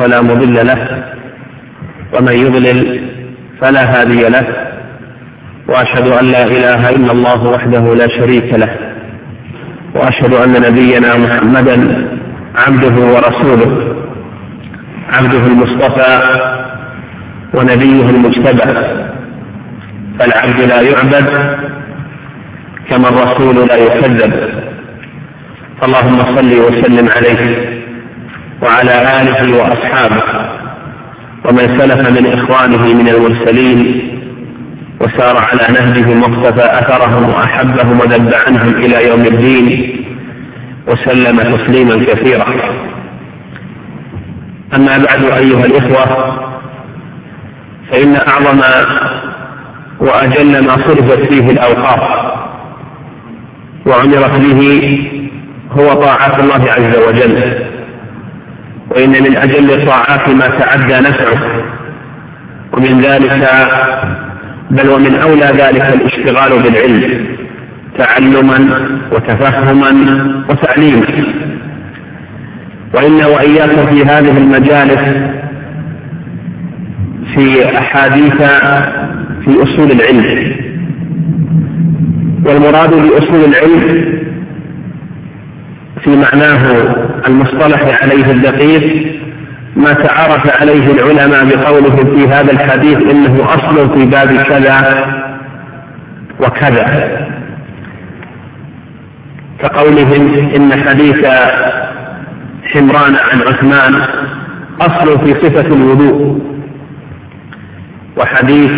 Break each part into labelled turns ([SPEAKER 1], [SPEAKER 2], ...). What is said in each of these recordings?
[SPEAKER 1] فلا مضل له، ومن يضلل فلا هادي له، وأشهد أن لا إله إلا الله وحده لا شريك له، وأشهد أن نبينا محمدا عبده ورسوله، عبده المصطفى ونبيه المجتبى، فالعبد لا يعبد كما الرسول لا يكذب. فاللهم صل وسلم عليه وعلى آله وأصحابه ومن سلف من إخوانه من المرسلين وسار على نهجهم واقتفى أثرهم وأحبهم وذب عنهم إلى يوم الدين وسلم تسليما كثيرا. أما بعد أيها الإخوة، فإن أعظم وأجل ما صرفت فيه الأوقات وعمرت به هو طاعة الله عز وجل، وإن من أجل الطاعات ما تعدى نفعه، ومن ذلك بل ومن أولى ذلك الاشتغال بالعلم تعلما وتفهما وتعليما. وإن وإياكم في هذه المجالس في أحاديث في أصول العلم، والمراد بأصول العلم في معناه المصطلح عليه الدقيق ما تعارف عليه العلماء بقولهم في هذا الحديث إنه أصل في باب كذا وكذا، كقولهم إن حديث حمران عن عثمان أصل في صفة الوضوء، وحديث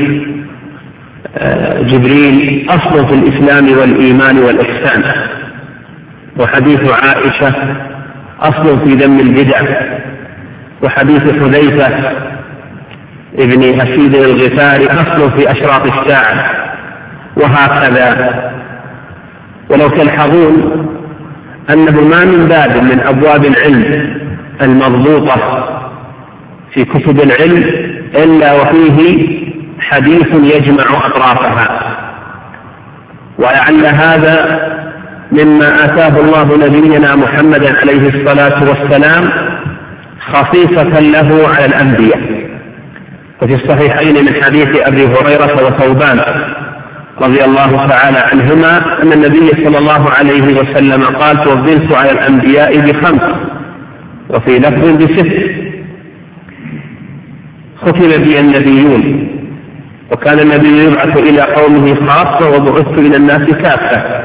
[SPEAKER 1] جبريل أصل في الإسلام والإيمان والإحسان، وحديث عائشة أصل في ذم البدع، وحديث حذيفة ابن أسيد الغفاري أصل في أشراط الساعة، وهكذا. ولو تلحظون أنه ما من باب من أبواب العلم المضبوطة في كتب العلم إلا وفيه حديث يجمع أطرافها، ولعل هذا مما آتاه الله نبينا محمدا عليه الصلاة والسلام خصيصة له على الأنبياء. وفي الصحيحين من حديث أبي هريرة وثوبان رضي الله تعالى عنهما أن النبي صلى الله عليه وسلم قال: فضلت على الأنبياء ب5، وفي لفظ ب6. ختم بي النبيون، وكان النبي يبعث إلى قومه خاصة وبعثت إلى الناس كافة،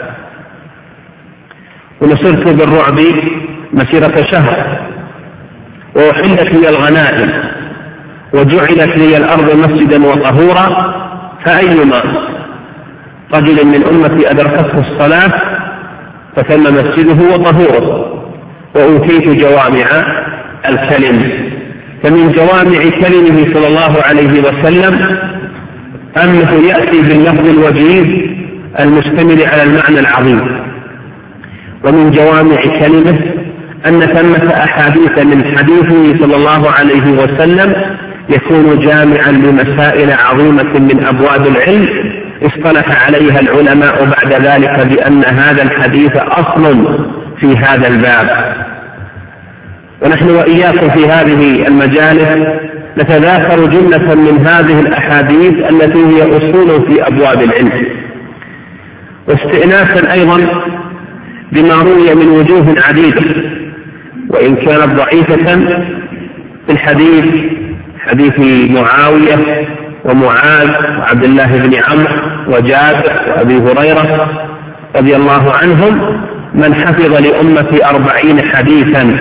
[SPEAKER 1] ونصرت بالرعب مسيرة شهر، وأحلت لي الغنائم، وجعلت لي الأرض مسجدا وطهورا، فأيما رجل من أمتي أدركته الصلاة فتم مسجده وطهوره. وأوتيت جوامع الكلم، فمن جوامع كلمه صلى الله عليه وسلم أنه يأتي باللفظ الوجيز المشتمل على المعنى العظيم. ومن جوامع كلمه أن ثمة أحاديث من حديثه صلى الله عليه وسلم يكون جامعا لمسائل عظيمة من أبواب العلم اصطلح عليها العلماء بعد ذلك بأن هذا الحديث أصل في هذا الباب. ونحن وإياكم في هذه المجالس نتذاكر جملة من هذه الأحاديث التي هي أصول في أبواب العلم، واستئناسا أيضا بما روي من وجوه عديدة وإن كانت ضعيفة في الحديث، حديث معاوية ومعاذ وعبد الله بن عمرو وجابر وأبي هريرة رضي الله عنهم: من حفظ لأمتي 40 حديثا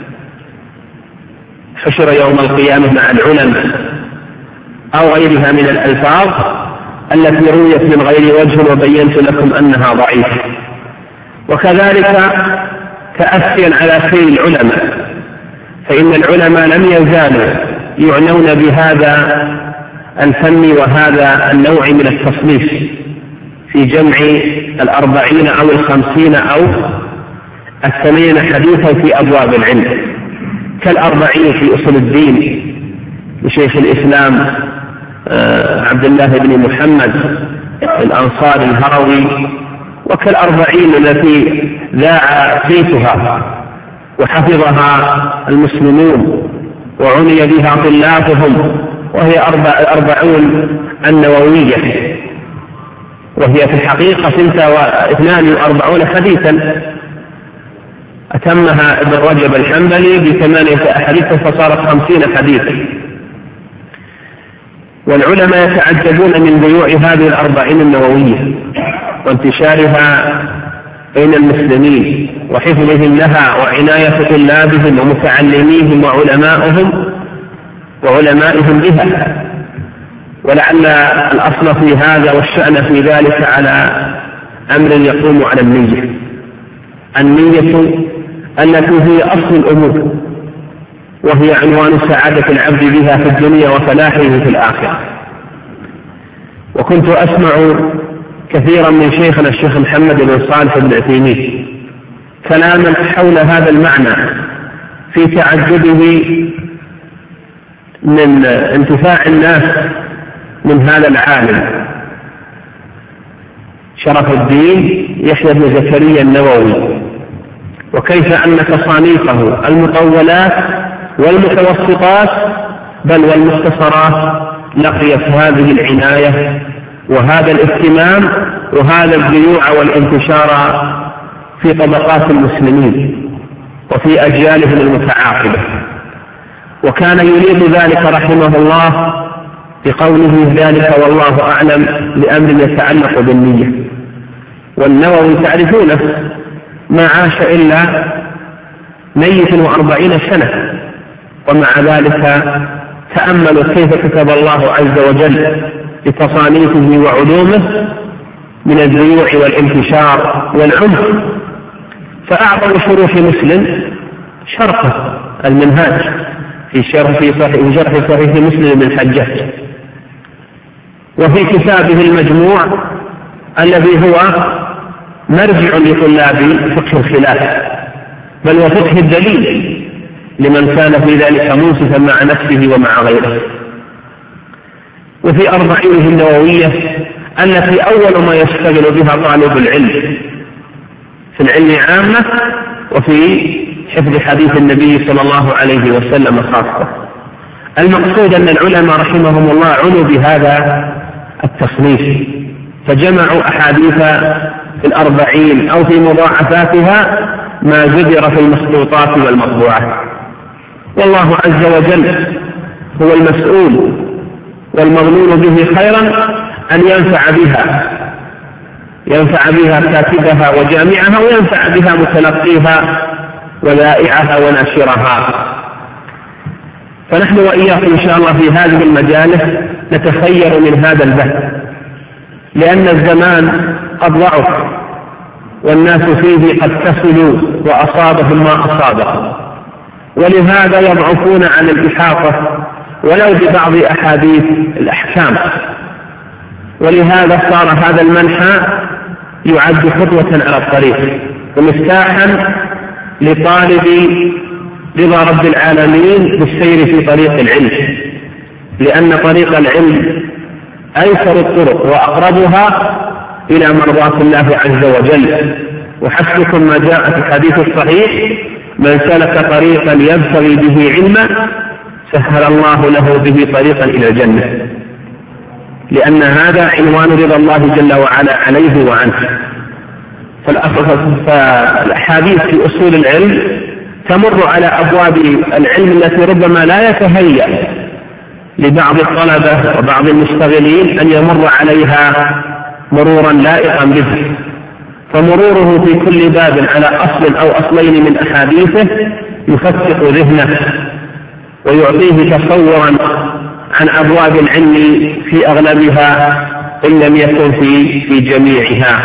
[SPEAKER 1] حشر يوم القيامة مع العلماء، أو غيرها من الألفاظ التي رويت من غير وجه وبينت لكم أنها ضعيفة. وكذلك تأسيا على خير العلماء، فإن العلماء لم يزالوا يعنون بهذا الفن وهذا النوع من التصنيف في جمع 40 أو 50 أو 80 حديثا في أبواب العلم، كال40 في أصول الدين لشيخ الإسلام عبد الله بن محمد الأنصاري الهروي، وكال40 التي ذاع صيتها وحفظها المسلمون وعني بها طلابهم، وهي 40 النووية، وهي في الحقيقة 42 حديثا أتمها ابن رجب الحنبلي ب8 أحاديث فصارت 50 حديثا. والعلماء يتعجبون من بيوع هذه 40 النووية وانتشارها بين المسلمين وحفظهم لها وعناية طلابهم ومتعلميهم وعلمائهم بها. ولعل الأصل في هذا والشأن في ذلك على أمر يقوم على النية التي هي أصل الأمور، وهي عنوان سعادة العبد بها في الدنيا وفلاحه في الآخرة. وكنت أسمع كثيرا من شيخنا الشيخ محمد بن صالح بن عثيمين كلاما حول هذا المعنى في تعجبه من انتفاع الناس من هذا العالم شرف الدين يحيى بن زكريا النووي، وكيف أن تصانيفه المطولات والمتوسطات بل والمختصرات لقيت هذه العناية وهذا الاهتمام وهذا البيوع والانتشار في طبقات المسلمين وفي أجيالهم المتعاقبة. وكان يريد ذلك رحمه الله بقوله ذلك والله أعلم لأمر يتعلق بالنية. والنووي تعرفونه ما عاش إلا 140 سنة، ومع ذلك تأملوا كيف كتب الله عز وجل بتصانيفه وعلومه من البيوع والانتشار والعمق. فأعظم شروح مسلم شرحه المنهاج في شرح صحيح مسلم بن الحجاج، وفي كتابه المجموع الذي هو مرجع لطلاب فقه الخلاف بل وفقه الدليل لمن كان في ذلك منصفا مع نفسه ومع غيره. وفي 40 النووية التي أول ما يشتغل بها طالب العلم في العلم عامة وفي حفظ حديث النبي صلى الله عليه وسلم خاصة. المقصود أن العلماء رحمهم الله عنوا بهذا التصنيف، فجمعوا أحاديث في 40 أو في مضاعفاتها ما ذكر في المخطوطات والمطبوعات. والله عز وجل هو المسؤول والمظنون به خيرا أن ينفع بها كاتبها وجامعها، وينفع بها متلقيها وذائعها وناشرها. فنحن وإياكم إن شاء الله في هذه المجالس نتخير من هذا البحث، لأن الزمان قد ضعف والناس فيه قد كسلوا وأصابهم ما أصابهم، ولهذا يضعفون عن الإحاطة ولو ببعض أحاديث الأحكام. ولهذا صار هذا المنحى يعد خطوة على الطريق ومفتاحا لطالب رضا رب العالمين بالسير في طريق العلم، لأن طريق العلم أيسر الطرق وأقربها إلى مرضاة الله عز وجل. وحسبكم ما جاء في الحديث الصحيح: من سلك طريقا يبتغي به علما سهل الله له به طريقا إلى الجنة، لأن هذا عنوان رضا الله جل وعلا عليه وعنه. فالأحاديث في أصول العلم تمر على أبواب العلم التي ربما لا يتهيأ لبعض الطلبة وبعض المشتغلين أن يمر عليها مرورا لائقا به، فمروره في كل باب على أصل أو أصلين من أحاديثه يفتق ذهنه ويعطيه تصورا عن أبواب العلم في أغلبها إن لم يكن في جميعها.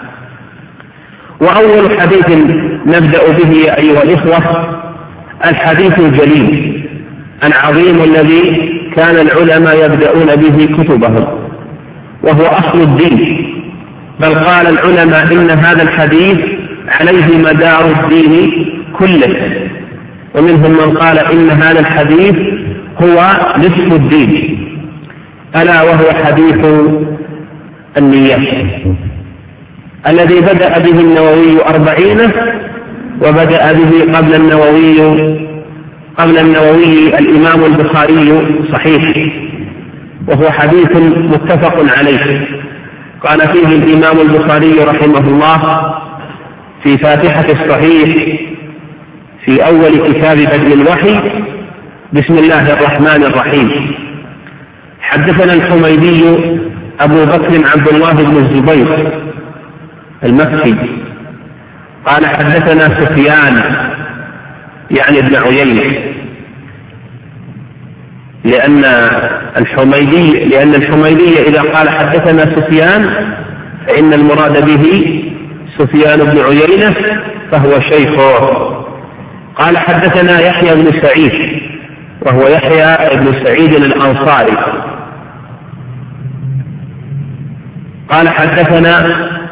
[SPEAKER 1] وأول حديث نبدأ به يا أيها الإخوة الحديث الجليل العظيم الذي كان العلماء يبدأون به كتبهم، وهو أصل الدين، بل قال العلماء إن هذا الحديث عليه مدار الدين كله، ومنهم من قال إن هذا الحديث هو نصف الدين، ألا وهو حديث النية الذي بدأ به النووي 40، وبدأ به قبل النووي قبل النووي الإمام البخاري صحيح، وهو حديث متفق عليه. قال فيه الإمام البخاري رحمه الله في فاتحة الصحيح في أول كتاب بدء الوحي: بسم الله الرحمن الرحيم. حدثنا الحميدي أبو بكر عبد الله بن الزبير المكي قال حدثنا سفيان يعني ابن عيينة، لأن الحميدي إذا قال حدثنا سفيان فإن المراد به سفيان بن عيينة فهو شيخه. قال حدثنا يحيى بن سعيد وهو يحيى بن سعيد الأنصاري قال حدثنا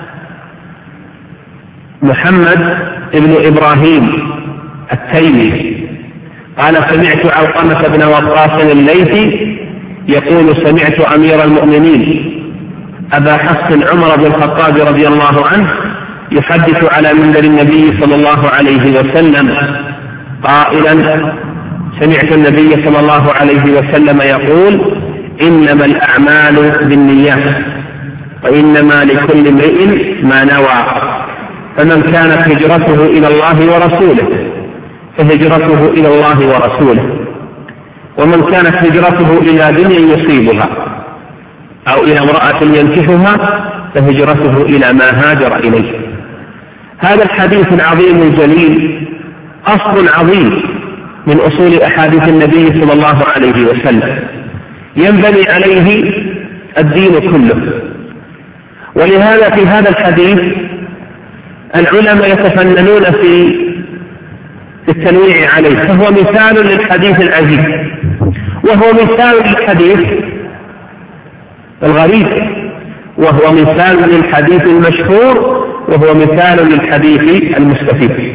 [SPEAKER 1] محمد بن إبراهيم التيمي قال سمعت علقمة بن وقاص الليثي يقول سمعت أمير المؤمنين أبا حفص عمر بن الخطاب رضي الله عنه يحدث على منبر النبي صلى الله عليه وسلم قائلا: سمعت النبي صلى الله عليه وسلم يقول: إنما الأعمال بالنيات وإنما لكل امرئ ما نوى، فمن كانت هجرته إلى الله ورسوله فهجرته إلى الله ورسوله، ومن كانت هجرته إلى دنيا يصيبها أو إلى امرأة ينكحها فهجرته إلى ما هاجر إليه. هذا الحديث العظيم الجليل أصل عظيم من أصول أحاديث النبي صلى الله عليه وسلم ينبني عليه الدين كله، ولهذا في هذا الحديث العلماء يتفننون في التنويع عليه، فهو مثال للحديث العزيز، وهو مثال للحديث الغريب، وهو مثال للحديث المشهور، وهو مثال للحديث المستفيد.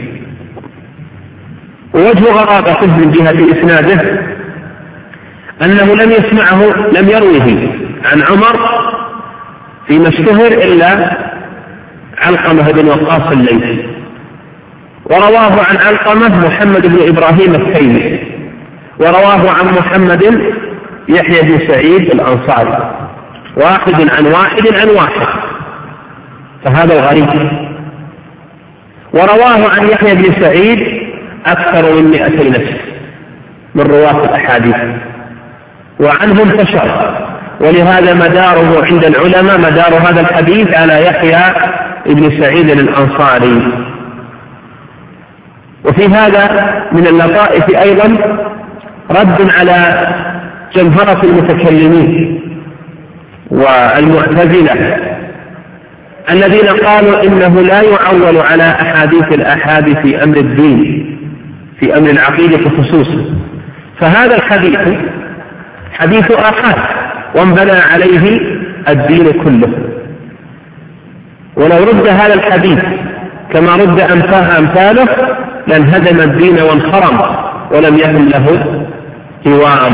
[SPEAKER 1] ووجه غرابته من جهة إسناده أنه لم يروه عن عمر فيما اشتهر إلا علقمة بن وقاص الليثي، ورواه عن علقمة محمد بن إبراهيم التيمي، ورواه عن محمد يحيى بن سعيد الأنصاري، واحد عن واحد، فهذا الغريب. ورواه عن يحيى بن سعيد أكثر من 200 نفس من رواة الأحاديث، وعنهم انتشر، ولهذا مداره عند العلماء مدار هذا الحديث على يحيى بن سعيد الأنصاري. وفي هذا من اللطائف أيضا رد على جمهرة المتكلمين والمعتزلة الذين قالوا إنه لا يعول على أحاديث الآحاد في أمر الدين، في أمر العقيدة خصوصا، فهذا الحديث حديث آحاد وانبنى عليه الدين كله. ولو رد هذا الحديث كما رد أمثاله لانهدم الدين وانخرم ولم يكن له قوام.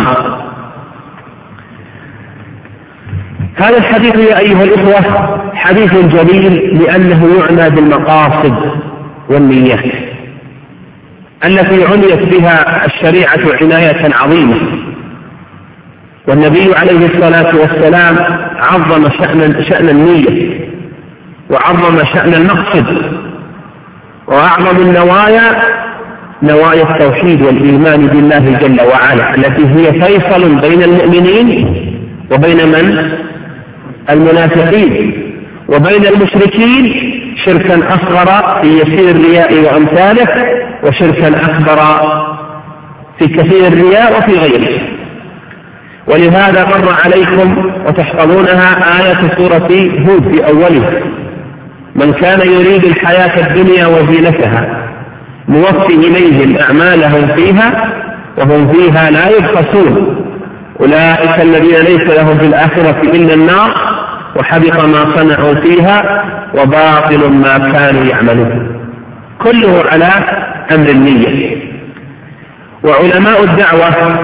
[SPEAKER 1] هذا الحديث يا أيها الإخوة حديث جليل لأنه يعنى بالمقاصد والنيات التي عنيت بها الشريعة عناية عظيمة، والنبي عليه الصلاة والسلام عظم شأن النية، وعظم شأن المقصد، وأعظم النوايا نوايا التوحيد والإيمان بالله جل وعلا، التي هي فيصل بين المؤمنين وبين من؟ المنافقين، وبين المشركين شركا أصغر في يسير الرياء وأمثاله، وشركا أكبر في كثير الرياء وفي غيره. ولهذا مر عليكم وتحفظونها آية سورة هود في أوله: من كان يريد الحياة الدنيا وزينتها نوفي إليهم أعمالهم فيها وهم فيها لا يبخسون أولئك الذين ليس لهم في الآخرة إلا النار وحبط ما صنعوا فيها وباطل ما كانوا يعملون. كله على أمر النية. وعلماء الدعوة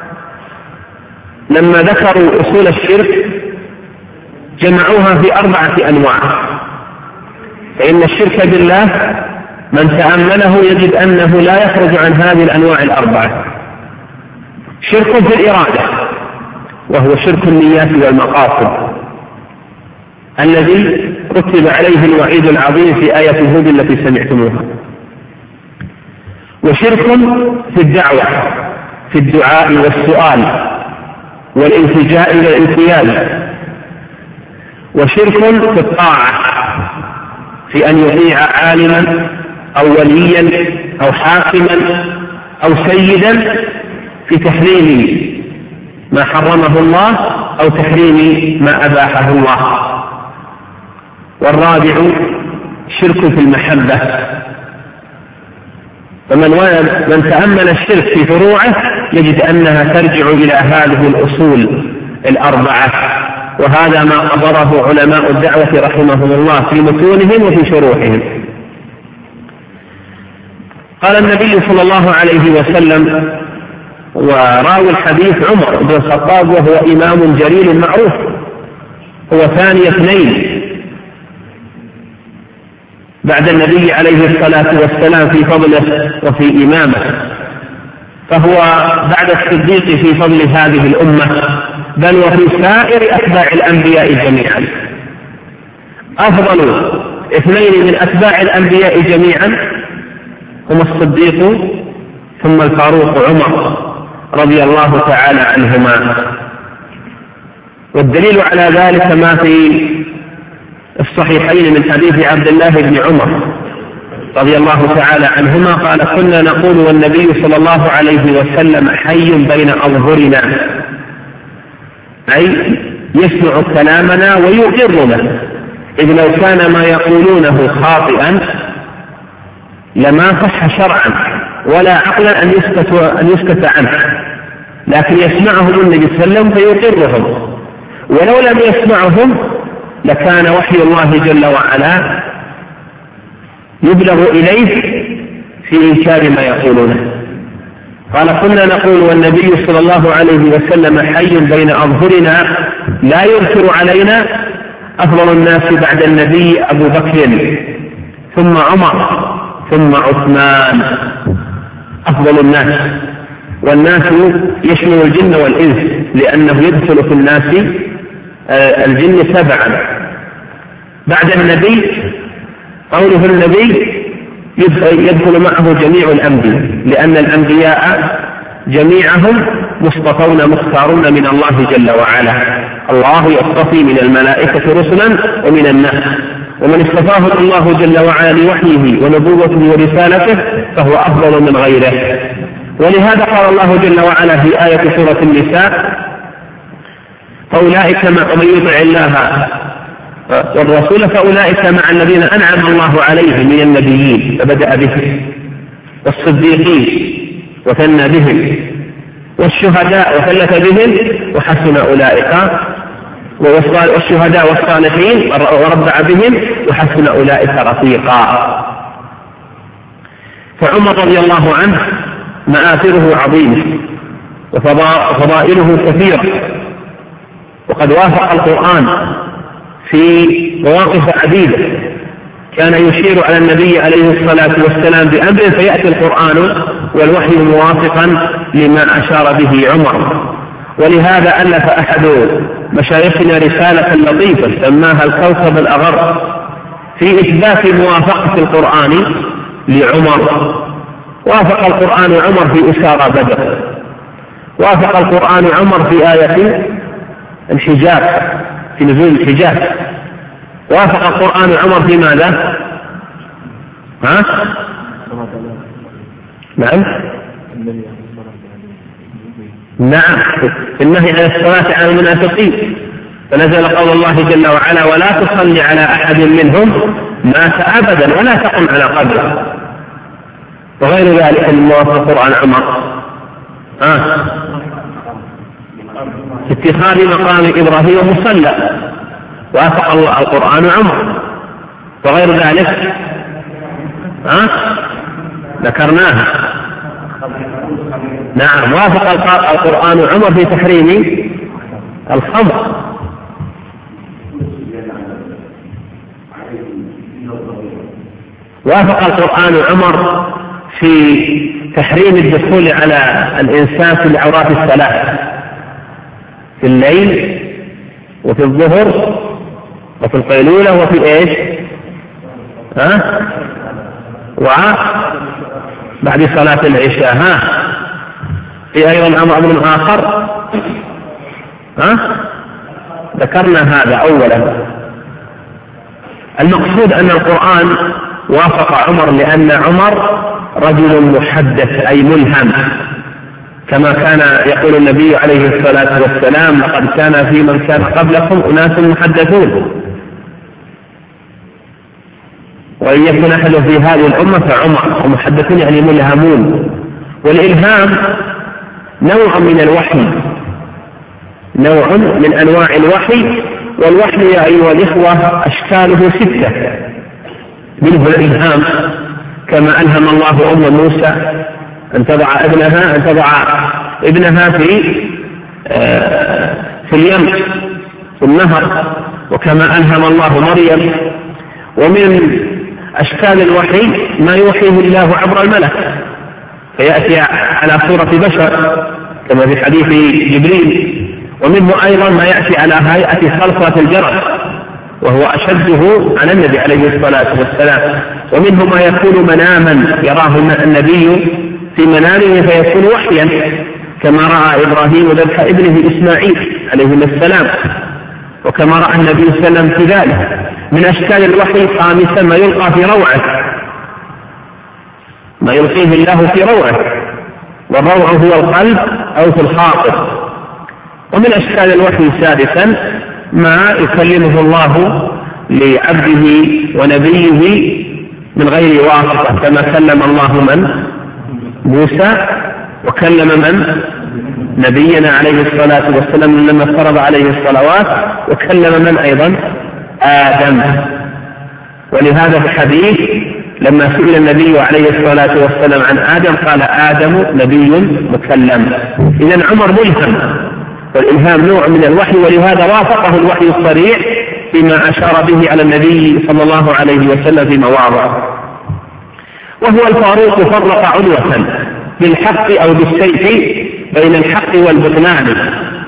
[SPEAKER 1] لما ذكروا أصول الشرك جمعوها في 4 أنواع، فإن الشرك بالله من تأمله يجد أنه لا يخرج عن هذه الأنواع 4. شرك في الإرادة، وهو شرك النيات والمقاصد الذي رتب عليه الوعيد العظيم في آية هود التي سمعتموها. وشرك في الدعوة، في الدعاء والسؤال والالتجاء إلى الانقياد. وشرك في الطاعة، في أن يطيع عالما أو وليا أو حاكما أو سيدا في تحريم ما حرمه الله أو تحريم ما أباحه الله. والرابع شرك في المحبة. فمن تأمل الشرك في فروعه يجد أنها ترجع إلى هذه الأصول الأربعة، وهذا ما قرره علماء الدعوة رحمهم الله في متونهم وفي شروحهم. قال النبي صلى الله عليه وسلم، وراوي الحديث عمر بن الخطاب وهو إمام جليل معروف، هو ثاني اثنين بعد النبي عليه الصلاة والسلام في فضله وفي إمامه، فهو بعد الصديق في فضل هذه الأمة، بل وفي سائر أتباع الأنبياء جميعا. أفضل اثنين من أتباع الأنبياء جميعا هم الصديق ثم الفاروق عمر رضي الله تعالى عنهما. والدليل على ذلك ما في الصحيحين من حديث عبد الله بن عمر رضي الله تعالى عنهما قال: كنا نقول والنبي صلى الله عليه وسلم حي بين أظهرنا، أي يسمع كلامنا ويقرنا، إذ لو كان ما يقولونه خاطئا لما صح شرعا ولا عقلا أن يسكت عنه، لكن يسمعهم النبي صلى الله عليه وسلم فيقرهم، ولو لم يسمعهم لكان وحي الله جل وعلا يبلغ إليه في إنكار ما يقولونه. قال: كنا نقول والنبي صلى الله عليه وسلم حي بين أظهرنا لا ينكر علينا، أفضل الناس بعد النبي أبو بكر ثم عمر ثم عثمان، أفضل الناس. والناس يشمل الجن والإنس، لأنه يدخل في الناس الجن 7 بعد النبي. قوله النبي يدخل معه جميع الأنبياء، لأن الأنبياء جميعهم مصطفون مختارون من الله جل وعلا. الله يصطفي من الملائكة رسلا ومن الناس، ومن اصطفاه الله جل وعلا لوحيه ونبوته ورسالته فهو أفضل من غيره. ولهذا قال الله جل وعلا في آية سورة النساء: فأولئك من يطع الله والرسول فأولئك مع الذين أنعم الله عليهم من النبيين، فبدأ بهم، والصديقين وثنى بهم، والشهداء وثلث بهم، وحسن أولئك، والشهداء والصالحين وربع بهم، وحسن أولئك رفيقا. فعمر رضي الله عنه مآثره عظيمة وفضائله كثيرة، وقد وافق القرآن في مواقف عديدة، كان يشير على النبي عليه الصلاة والسلام بأمر فيأتي القرآن والوحي موافقا لما أشار به عمر. ولهذا ألف أحد مشايخنا رسالة لطيفة سماها الكوكب الأغر في إثبات موافقة القرآن لعمر. وافق القرآن عمر في أسارى بدر، وافق القرآن عمر في آية الحجاب، في نزول الحجاب، وافق القرآن عمر في ماذا؟ نعم في النهي عن الصلاة على المنافقين، فنزل قول الله جل وعلا: ولا تصلي على أحد منهم مات أبدا ولا تقم على قبره. وغير ذلك من موافق القرآن عمر اتخاذ مقام إبراهيم مصلى، وافق القرآن عمر. وغير ذلك ذكرناها. نعم، وافق القرآن عمر في تحريم الخمر. وافق القرآن عمر في تحريم الدخول على الإنسان في العورات الثلاث، في الليل وفي الظهر وفي القيلولة وفي إيش؟ وبعد صلاة العشاء. في أيضا أمر آخر ذكرنا هذا أولا. المقصود أن القرآن وافق عمر لأن عمر رجل محدث أي ملهم، كما كان يقول النبي عليه الصلاة والسلام: لقد كان في من كان قبلكم أناس محدثون. وإن يكن أحد في هذه الأمة فعمر، ومحدثون يعني ملهمون. والإلهام نوع من الوحي، نوع من أنواع الوحي، والوحي يا أيها الإخوة أشكاله 6. منه الإلهام كما ألهم الله أم موسى أن تضع ابنها في اليم في النهر، وكما ألهم الله مريم. ومن أشكال الوحي ما يوحيه الله عبر الملك، فيأتي على صورة بشر كما في حديث جبريل. ومنه أيضا ما يأتي على هيئة صلصة الجرس، وهو أشده على النبي عليه الصلاة والسلام. ومنه ما يكون مناما يراه النبي في منامه فيكون وحيا، كما رأى إبراهيم ذبح ابنه إسماعيل عليه السلام، وكما رأى النبي صلى الله عليه وسلم في ذلك. من أشكال الوحي خامسا ما يلقى في روعه، ما يلقيه الله في روعه، والروع هو القلب أو في الخاطر. ومن أشكال الوحي سادسا ما يكلمه الله لعبده ونبيه من غير واسطة، كما كلم الله من موسى، وكلم من نبينا عليه الصلاة والسلام لما فرض عليه الصلوات، وكلم من أيضا آدم. ولهذا في الحديث لما سئل النبي عليه الصلاة والسلام عن آدم قال: آدم نبي مكلم. إذن عمر ملهم، والإلهام نوع من الوحي، ولهذا وافقه الوحي الصريح فيما أشار به على النبي صلى الله عليه وسلم في مواضع. وهو الفاروق فرق عنوة بالحق أو بالسيف بين الحق والبطلان.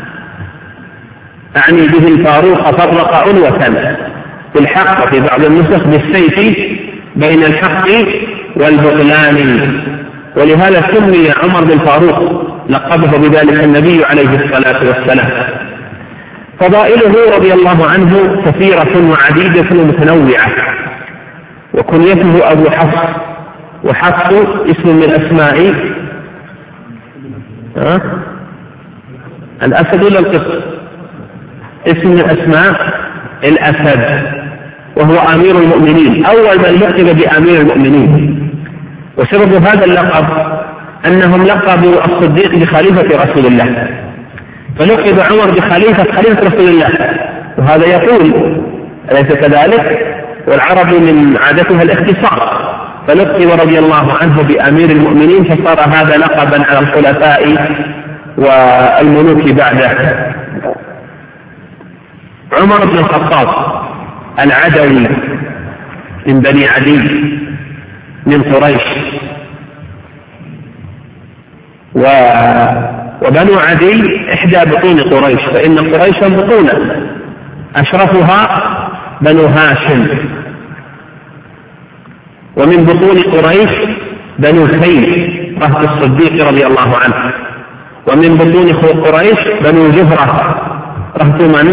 [SPEAKER 1] أعني به الفاروق فرق عنوة بالحق، في بعض النسخ بالسيف بين الحق والبطلان. ولهذا سمي عمر بالفاروق، لقبه بذلك النبي عليه الصلاة والسلام. فضائله رضي الله عنه كثيرة وعديدة ومتنوعة. وكنيته أبو حفص، وحفص اسم من أسماء الأسد ولا القط؟ اسم من أسماء الأسد، وهو أمير المؤمنين، أول من لقب بأمير المؤمنين. وسبب هذا اللقب أنهم لقبوا الصديق بخليفة رسول الله، فلقب عمر بخليفة رسول الله، وهذا يقول أليس كذلك؟ والعرب من عادتها الاختصار، فلقب رضي الله عنه بأمير المؤمنين، فصار هذا لقبا على الخلفاء والملوك بعده. عمر بن الخطاب العدوي من بني عدي من قريش، وبنو عدي إحدى بطون قريش، فإن قريشا بطونا أشرفها بنو هاشم. ومن بطون قريش بنو تيم رهط الصديق رضي الله عنه. ومن بطون قريش بنو زهرة رهط من؟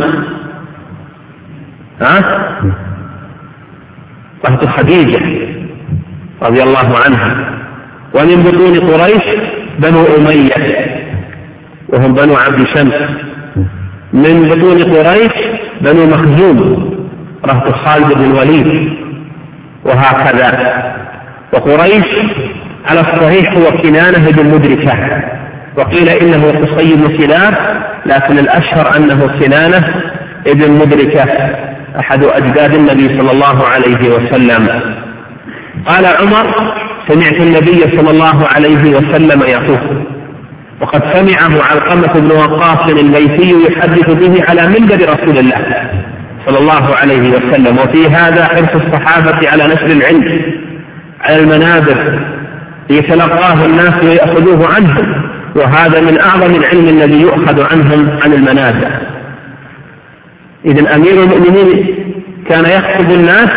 [SPEAKER 1] رهط خديجة رضي الله عنها. ومن بطون قريش بنو أمية وهم بنو عبد شمس. من بطون قريش بنو مخزوم رهط خالد بن الوليد، وهكذا. وقريش على الصحيح هو كنانة بن مدركة، وقيل إنه قصي بن كلاب، لكن الأشهر أنه كنانة بن مدركة أحد أجداد النبي صلى الله عليه وسلم. قال عمر: سمعت النبي صلى الله عليه وسلم يقول، وقد سمعه علقمة بن وقاص الليثي يحدث به على منبر رسول الله صلى الله عليه وسلم. وفي هذا حرص الصحابة على نشر العلم على المنابر يتلقاه الناس ويأخذوه عنه، وهذا من أعظم العلم الذي يؤخذ عنهم عن المنازع. إذن أمير المؤمنين كان يخطب الناس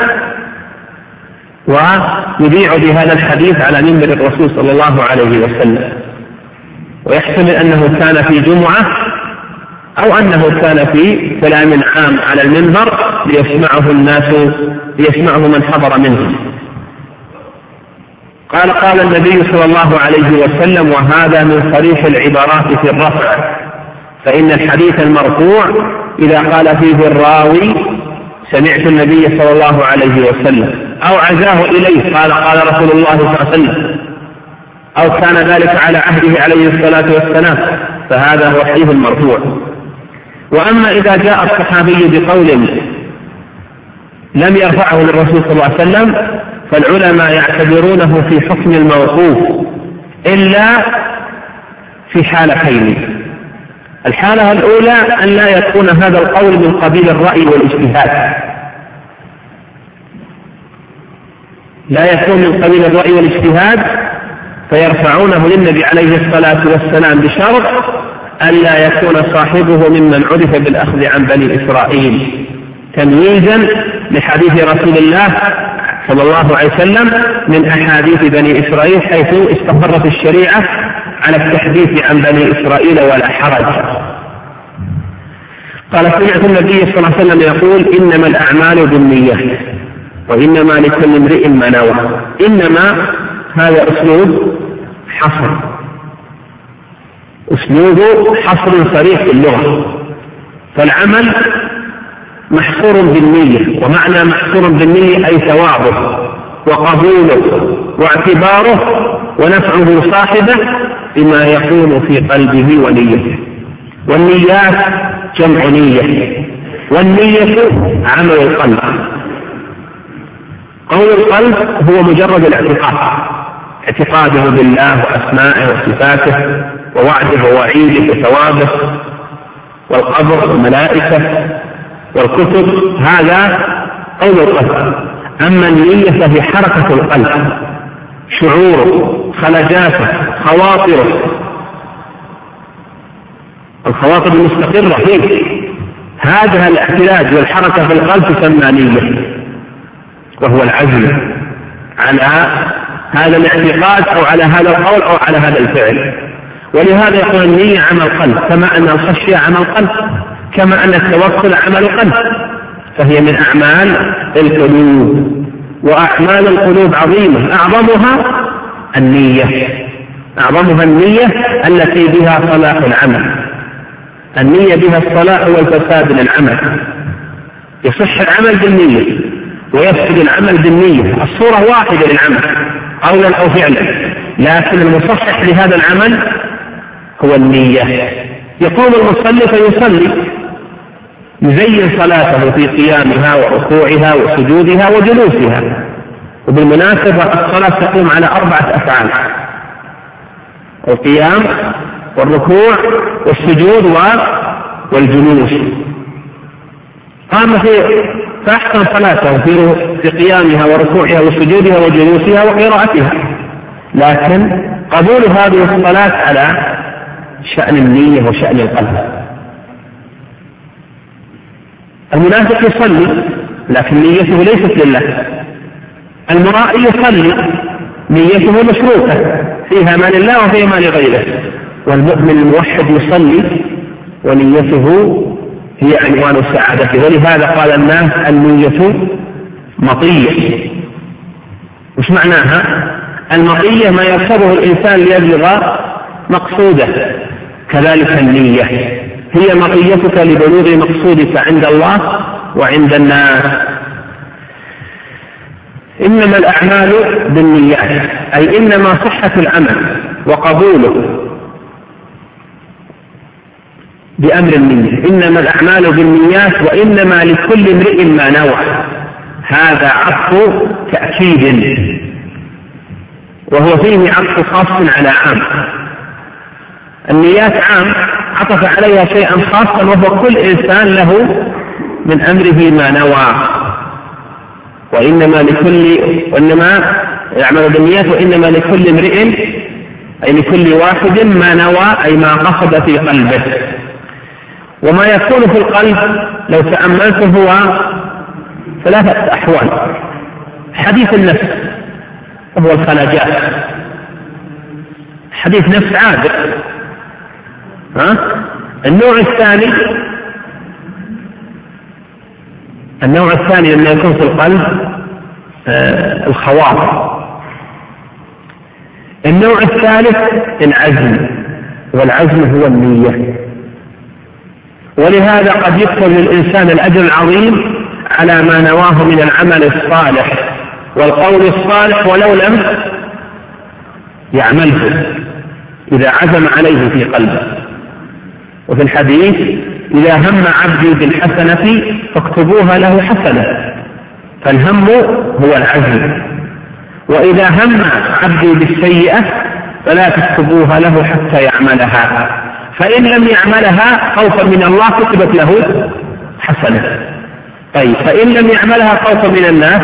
[SPEAKER 1] ويذيع بهذا الحديث على منبر الرسول صلى الله عليه وسلم، ويحتمل أنه كان في جمعة أو أنه كان في كلام عام على المنبر ليسمعه الناس، ليسمعه من حضر منهم. قال النبي صلى الله عليه وسلم: وهذا من صريح العبارات في الرفع، فإن الحديث المرفوع إذا قال فيه الراوي سمعت النبي صلى الله عليه وسلم أو عزاه إليه قال رسول الله صلى الله عليه وسلم، أو كان ذلك على عهده عليه الصلاة والسلام، فهذا هو الحديث المرفوع. وأما إذا جاء الصحابي بقول لم يرفعه للرسول صلى الله عليه وسلم فالعلماء يعتبرونه في حكم الموقوف إلا في حالتين: الحالة الأولى أن لا يكون هذا القول من قبيل الرأي والاجتهاد، لا يكون من قبيل الرأي والاجتهاد فيرفعونه للنبي عليه الصلاة والسلام بشرط ألا يكون صاحبه ممن عرف بالأخذ عن بني إسرائيل، تمييزا لحديث رسول الله صلى الله عليه وسلم من أحاديث بني إسرائيل حيث استقرت الشريعة على التحديث عن بني إسرائيل ولا حرج. قال: سمعت النبي صلى الله عليه وسلم يقول: إنما الأعمال بالنيات وإنما لكل امرئ ما نوى. إنما هذا أسلوب حصر، أسلوب حصر صريح في اللغة، فالعمل محصور بالنية، ومعنى محصور بالنية أي ثوابه وقبوله واعتباره ونفعه صاحبه بما يكون في قلبه ونيته. والنيات جمع نية، والنية عمل القلب. قول القلب هو مجرد الاعتقاد، اعتقاده بالله وأسمائه وصفاته ووعده ووعيده وثوابه والقبر والملائكة والكتب، هذا قول القلب. أما النية فهي حركة القلب، شعوره، خلجاته، خواطره، الخواطر المستقرة فيه. هذا الاعتلاج والحركة في القلب تسمى نية، وهو العزم على هذا الاعتقاد أو على هذا القول أو على هذا الفعل. ولهذا يقول النية عمل قلب، كما أن الخشية عمل قلب، كما أن التوكل عمل قلب، فهي من أعمال القلوب. وأعمال القلوب عظيمة، أعظمها النية، أعظمها النية التي بها صلاح العمل. النية بها الصلاح والفساد للعمل، يصح العمل بالنية ويفسد العمل بالنية، الصورة واحدة للعمل قولا أو فعلا، لكن المصحح لهذا العمل هو النية. يقوم المصلي فيصلي، يزين صلاته في قيامها وركوعها وسجودها وجلوسها. وبالمناسبة الصلاة تقوم على 4 أفعال: القيام والركوع والسجود والجلوس. قام فأحسن صلاته في قيامها وركوعها وسجودها وجلوسها وقراءتها، لكن قبول هذه الصلاة على شأن النية وشأن القلب. المنافق يصلي لكن نيته ليست لله، المرائي يصلي نيته مشروطة، فيها ما لله وفيها ما لغيره، والمؤمن الموحد يصلي ونيته هي عنوان السعادة. ولهذا قال الناس النية مطية. وش معناها؟ المطية ما يركبه الإنسان ليبلغ مقصوده، كذلك النية هي مطيتك لبلوغ مقصودك عند الله وعند الناس. إنما الأعمال بالنيات، أي إنما صحة العمل وقبوله بأمر النية. إنما الأعمال بالنيات وإنما لكل امرئ ما نوى. هذا عطف تأكيد، وهو فيه عطف خاص على عام. النيات عام عطف عليها شيئا خاصا، وهو كل إنسان له من أمره ما نوى. وإنما الأعمال بالنيات وإنما لكل امرئ أي لكل واحد ما نوى أي ما قصد في قلبه. وما يكون في القلب لو تأملته هو ثلاثة أحوال: حديث النفس وهو الخلاجات، حديث نفس عادل. النوع الثاني لما يكون في القلب الخواطر. النوع الثالث العزم، والعزم هو النية. ولهذا قد يكتب للإنسان الأجر العظيم على ما نواه من العمل الصالح والقول الصالح ولو لم يعمله إذا عزم عليه في قلبه. وفي الحديث: إذا هم عبدي بالحسنة فاكتبوها له حسنة، فالهم هو العزم. وإذا هم عبدي بالسيئة فلا تكتبوها له حتى يعملها، فإن لم يعملها خوفا من الله كتبت له حسنة. طيب فإن لم يعملها خوفا من الناس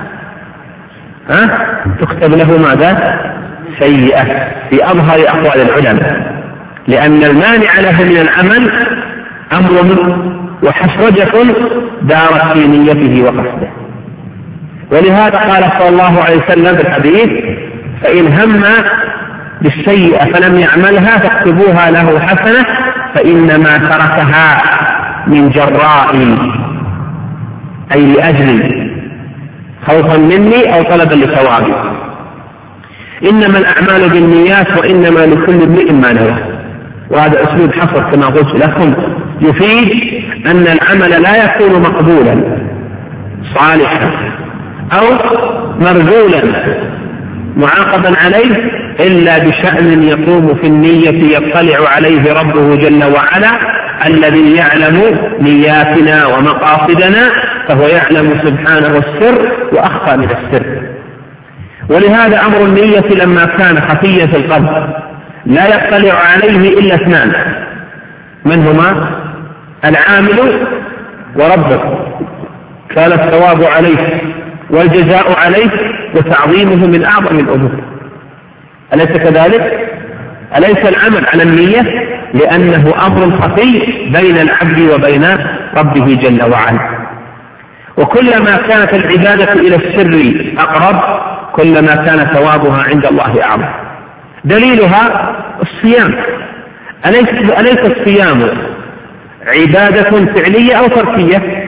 [SPEAKER 1] تكتب له ماذا؟ سيئة، في أظهر أقوال العلماء، لأن المانع له من العمل أمر وحسرجة دارت في نيته وقصده. ولهذا قال صلى الله عليه وسلم في الحديث: فإن هم بالسيئة فلم يعملها فاكتبوها له حسنة، فإنما تركها من جراء أي لأجل خوفا مني أو طلبا لثوابي. إنما الأعمال بالنيات وإنما لكل امرئ ما نوى. وهذا أسلوب حصر كما قلت لكم يفيد أن العمل لا يكون مقبولا صالحا أو مرذولا معاقبا عليه إلا بشأن يقوم في النية يطلع عليه ربه جل وعلا الذي يعلم نياتنا ومقاصدنا، فهو يعلم سبحانه السر وأخفى من السر. ولهذا أمر النية لما كان خفيا في القلب لا يطلع عليه إلا اثنان، من هما؟ العامل وربه، كان الثواب عليه والجزاء عليه وتعظيمه من أعظم الأمور. أليس كذلك؟ أليس العمل على النية لأنه أمر خفي بين العبد وبين ربه جل وعلا. وكلما كانت العبادة إلى السر أقرب كلما كان ثوابها عند الله أعظم. دليلها الصيام. أليس الصيام عبادة فعلية أو تركية؟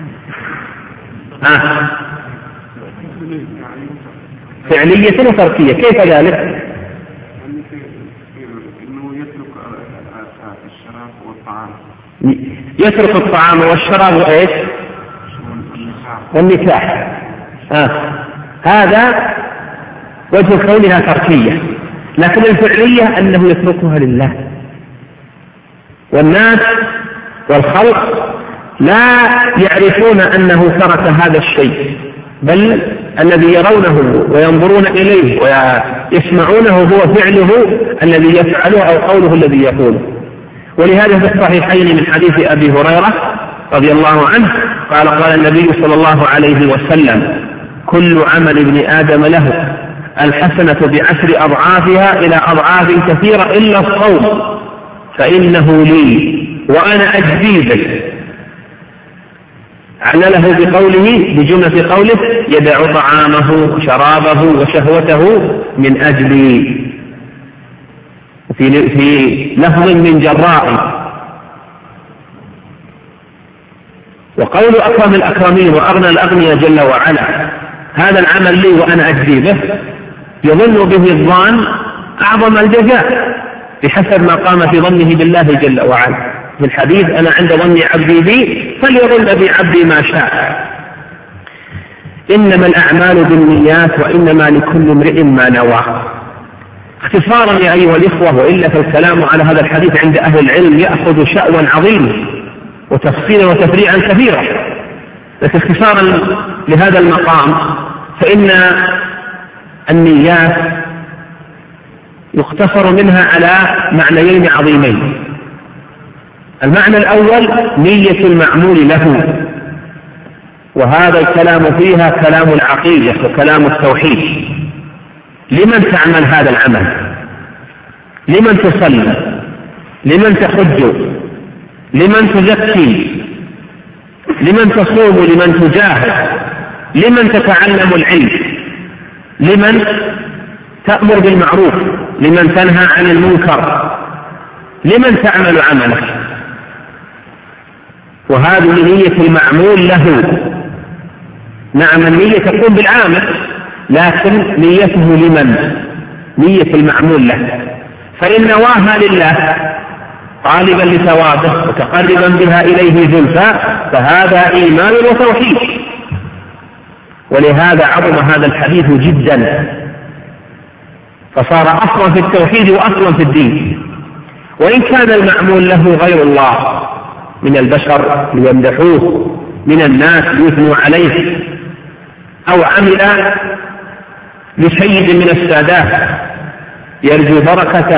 [SPEAKER 1] فعلية وتركية. كيف ذلك؟ يترك الطعام والشراب وإيش؟ والنكاح. هذا وجه كونها تركية، لكن الفعلية أنه يتركها لله. والناس والخلق لا يعرفون أنه ترك هذا الشيء، بل الذي يرونه وينظرون إليه ويسمعونه هو فعله الذي يفعله أو قوله الذي يقوله. ولهذا في الصحيحين من حديث أبي هريرة رضي الله عنه قال النبي صلى الله عليه وسلم: كل عمل ابن آدم له الحسنة بعشر أضعافها إلى أضعاف كثيرة إلا الصوم فإنه لي وأنا أجزي به. علله بقوله بجملة قوله: يدع طعامه وشرابه وشهوته من أجلي، في لفظ من جراء. وقول أكرم الأكرمين وأغنى الأغنياء جل وعلا: هذا العمل لي وأنا أجزي به، يظن به الظان أعظم الجزاء بحسب ما قام في ظنه بالله جل وعلا. في الحديث: أنا عند ظن عبدي بي فليظن بي عبدي ما شاء. إنما الأعمال بالنيات وإنما لكل امرئ ما نوى. اختصارا يا أيها الإخوة، وإلا فالكلام على هذا الحديث عند أهل العلم يأخذ شأوا عظيما وتفصيلا وتفريعا كثيرا، لكن اختصارا لهذا المقام فإن النيات يقتصر منها على معنيين عظيمين. المعنى الأول نية المعمول له، وهذا الكلام فيها كلام العقيدة وكلام التوحيد، لمن تعمل هذا العمل؟ لمن تصلي؟ لمن تحج؟ لمن تزكي؟ لمن تصوم؟ لمن تجاهد؟ لمن تتعلم العلم؟ لمن تأمر بالمعروف؟ لمن تنهى عن المنكر؟ لمن تعمل عملك؟ وهذه نية المعمول له. نعم، النية تكون بالعامل، لكن نيته لمن؟ نية المعمول له. فإن نواها لله طالبا لثوابه وتقربا بها إليه زلفى فهذا إيمان وتوحيد. ولهذا عظم هذا الحديث جدا، فصار أصلا في التوحيد وأصلا في الدين. وإن كان المعمول له غير الله من البشر ليمدحوه، من الناس ليثنوا عليه، أو عمل لسيد من السادات يرجو بركته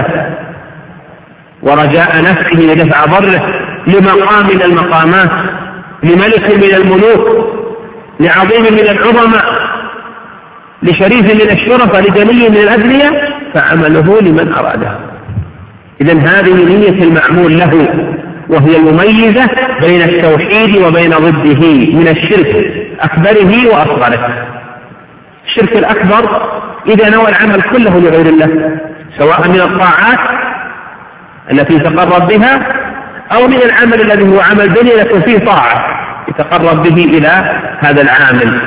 [SPEAKER 1] ورجاء نفعه ودفع ضره، لمقام من المقامات، لملك من الملوك، لعظيم من العظماء، لشريف من الشرفاء، لدني من الأدنياء، فعمله لمن أراده. إذن هذه نية المعمول له، وهي المميزة بين التوحيد وبين ضده من الشرك أكبره وأصغره. الشرك الأكبر إذا نوى العمل كله لغير الله، سواء من الطاعات التي يتقرب بها أو من العمل الذي هو عمل دنيا لكن فيه طاعة يتقرب به إلى هذا العامل.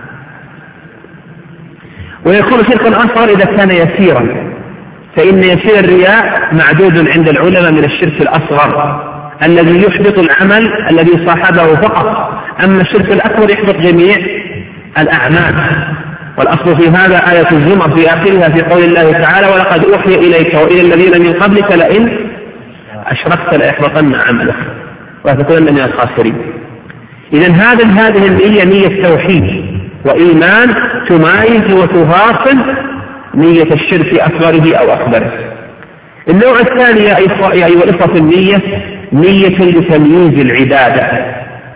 [SPEAKER 1] ويكون شركا أصغر إذا كان يسيرا، فإن يسير الرياء معدود عند العلماء من الشرك الأصغر الذي يحبط العمل الذي صاحبه فقط. أما الشرك الأكبر يحبط جميع الأعمال. والأصل في هذا آية الزمر في آخرها في قول الله تعالى: ولقد أوحي إليك وإلى الذين من قبلك لئن أشركت ليحبطن عملك وتكونن من الخاسرين. إذن هذه النية نية توحيد وإيمان تمايز وتفاصل نية الشرك أصغره أو أكبره. النوع الثاني يا أيها الإخوة النية نية لتمييز العبادة،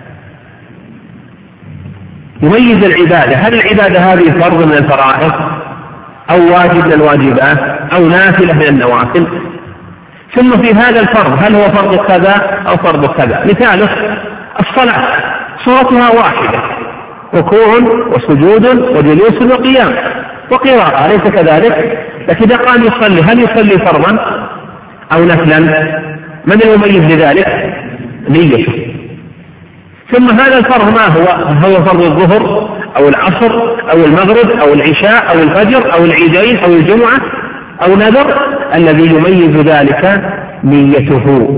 [SPEAKER 1] يميز العبادة. هل العبادة هذه فرض من الفرائض أو واجب من الواجبات أو نافلة من النوافل؟ ثم في هذا الفرض هل هو فرض كذا أو فرض كذا؟ مثاله الصلاة صورتها واحدة، ركوع وسجود وجلوس وقيام وقراءة، أليس كذلك؟ لكن إذا قام يصلي هل يصلي فرضا أو نفلا؟ من المميز لذلك؟ نيته. ثم هذا الفرض ما هو فرض الظهر أو العصر أو المغرب أو العشاء أو الفجر أو العيدين أو الجمعة أو نذر؟ الذي يميز ذلك نيته.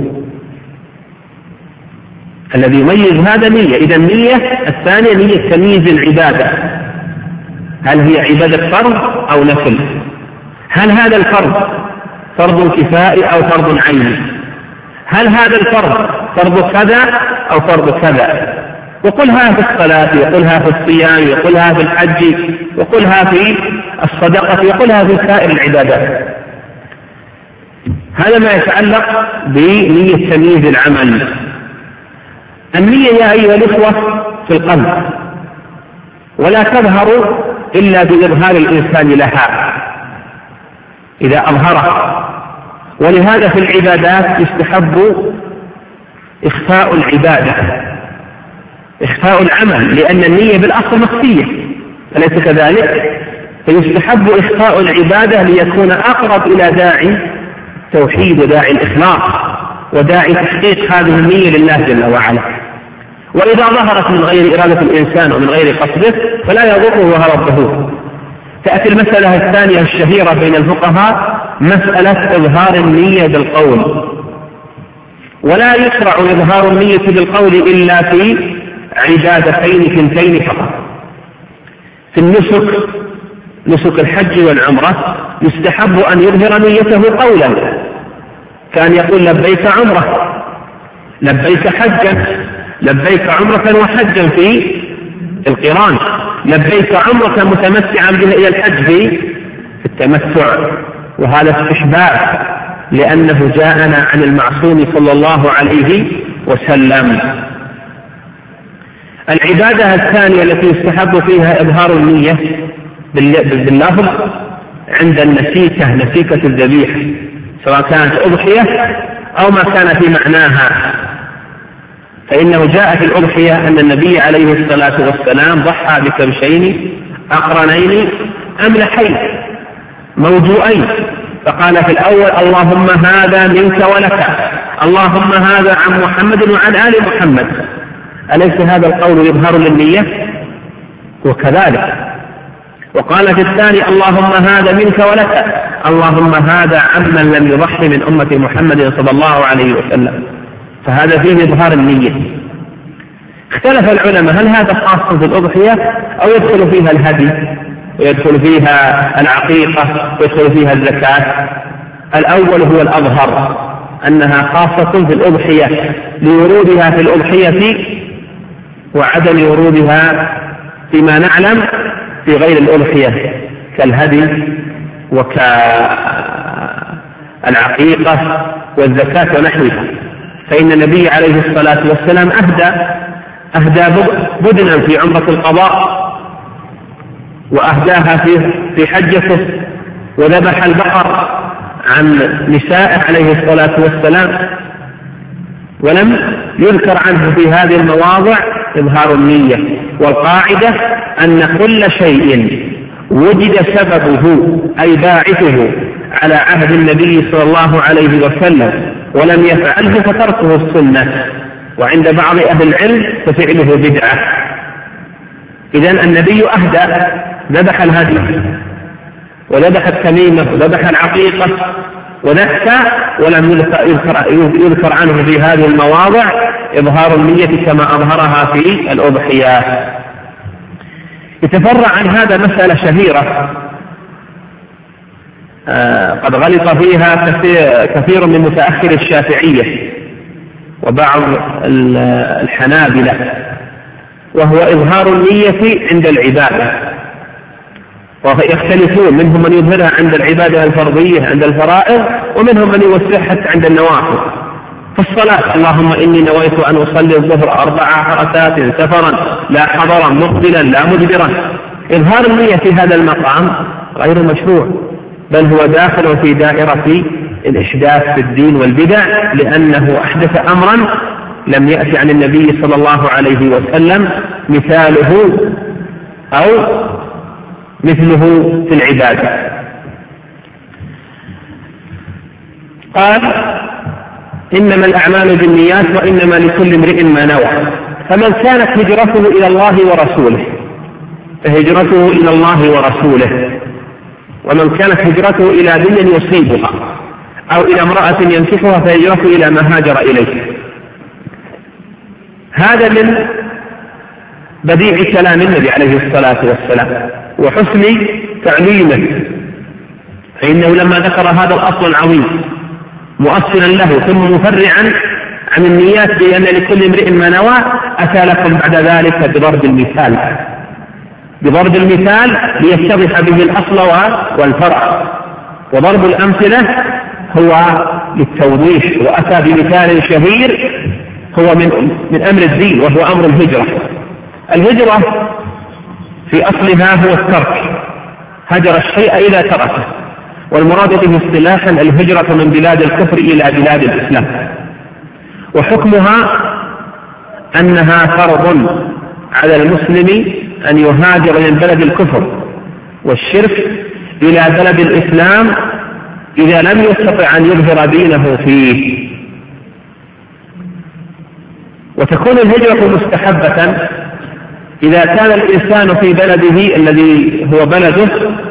[SPEAKER 1] الذي يميز هذا نية. إذا النية الثانية نية تمييز العبادة، هل هي عبادة فرض أو نفل؟ هل هذا الفرض فرض كفائي أو فرض عيني؟ هل هذا الفرض فرض كذا أو فرض كذا؟ وقلها في الصلاة، وقلها في الصيام، وقلها في الحج، وقلها في الصدقة، وقلها في سائر العبادات. هذا ما يتعلق بنية تمييز العمل. النية يا أيها الإخوة في القلب، ولا تظهر إلا بإظهار الإنسان لها إذا أظهرها. ولهذا في العبادات يستحب إخفاء العبادة، إخفاء العمل، لأن النية بالأصل مخفية، أليس كذلك؟ فيستحب إخفاء العبادة ليكون أقرب إلى داعي التوحيد وداعي الإخلاص وداعي تحقيق هذه النية لله جل وعلا. وإذا ظهرت من غير إرادة الإنسان ومن غير قصده فلا يضره وهو ربه. تأتي المسألة الثانية الشهيرة بين الفقهاء مسألة إظهار النية بالقول. ولا يشرع إظهار النية بالقول إلا في عبادتين ثنتين فقط. في النسك، نسك الحج والعمرة، يستحب أن يظهر نيته قولا، كان يقول لبيك عمرة، لبيك حجا، لبيك عمرة وحجا في القران، لبيك عمرة متمتعا بها إلى الحج في التمتع. وهذا استحباب لأنه جاءنا عن المعصوم صلى الله عليه وسلم. العبادة الثانية التي يستحب فيها إظهار النية باللفظ عند النسيكة، نسيكة الذبيحة، سواء كانت أضحية أو ما كان في معناها. فإنه جاء في الأضحية أن النبي عليه الصلاة والسلام ضحى بكبشين أقرنين أملحين موجوئين، فقال في الأول: اللهم هذا منك ولك، اللهم هذا عن محمد وعن آل محمد. أليس هذا القول يظهر للنية؟ وكذلك. وقال في الثاني: اللهم هذا منك ولك، اللهم هذا عمن لم يضحي من أمة محمد صلى الله عليه وسلم. فهذا فيه إظهار النية. اختلف العلماء هل هذا خاص في الأضحية أو يدخل فيها الهدي ويدخل فيها العقيقة ويدخل فيها الزكاة. الأول هو الأظهر، أنها خاصة في الأضحية لورودها في الأضحية وعدم ورودها فيما نعلم في غير الأضحية كالهدي وكالعقيقة والزكاة ونحوها. فإن النبي عليه الصلاة والسلام أهدى بدنا في عمرة القضاء، وأهداها في حجته، وذبح البقر عن نسائه عليه الصلاة والسلام، ولم يذكر عنه في هذه المواضع إظهار النية. والقاعدة أن كل شيء وجد سببه أي باعثه على عهد النبي صلى الله عليه وسلم ولم يفعله فتركه السنة، وعند بعض أهل العلم ففعله بدعة. إذن النبي أهدى، ذبح الهدي وذبح التميمة وذبح العقيقة وذكى، ولم يذكر عنه في هذه المواضع إظهار النية كما أظهرها في الأضحية. يتفرع عن هذا مسألة شهيرة قد غلط فيها كثير من متأخر الشافعية وبعض الحنابلة، وهو إظهار النية عند العبادة. ويختلفون، منهم من يظهرها عند العبادة الفرضية عند الفرائض، ومنهم من يوسعها حتى عند النوافل. فالصلاة: اللهم إني نويت أن أصلي الظهر 4 ركعات سفرا لا حضرا مقبلا لا مدبرا. إظهار النية في هذا المقام غير مشروع، بل هو داخل في دائرة الإحداث في الدين والبدع، لأنه أحدث أمرا لم يأتي عن النبي صلى الله عليه وسلم مثاله أو مثله في العبادة. قال: إنما الأعمال بالنيات وإنما لكل امرئ ما نوى، فمن كانت هجرته إلى الله ورسوله فهجرته إلى الله ورسوله، ومن كانت هجرته إلى دنيا يصيبها أو إلى امرأة ينكحها فهجرته إلى ما هاجر إليه. هذا من بديع كلام النبي عليه الصلاة والسلام وحسن تعليمه، فإنه لما ذكر هذا الأصل العظيم مؤصلا له ثم مفرعا عن النيات بأن لكل امرئ ما نوى، أتى لكم بعد ذلك بضرب المثال ليتضح به الأصل والفرع. وضرب الأمثلة هو للتوضيح، وأتى بمثال شهير هو من أمر الدين، وهو أمر الهجرة. الهجرة في أصلها هو الترك، هجر الشيء إذا تركه، والمراد به اصطلاحا الهجرة من بلاد الكفر إلى بلاد الإسلام. وحكمها أنها فرض على المسلم أن يهاجر من بلد الكفر والشرك إلى بلد الإسلام إذا لم يستطع أن يظهر دينه فيه. وتكون الهجرة مستحبة إذا كان الإنسان في بلده الذي هو بلده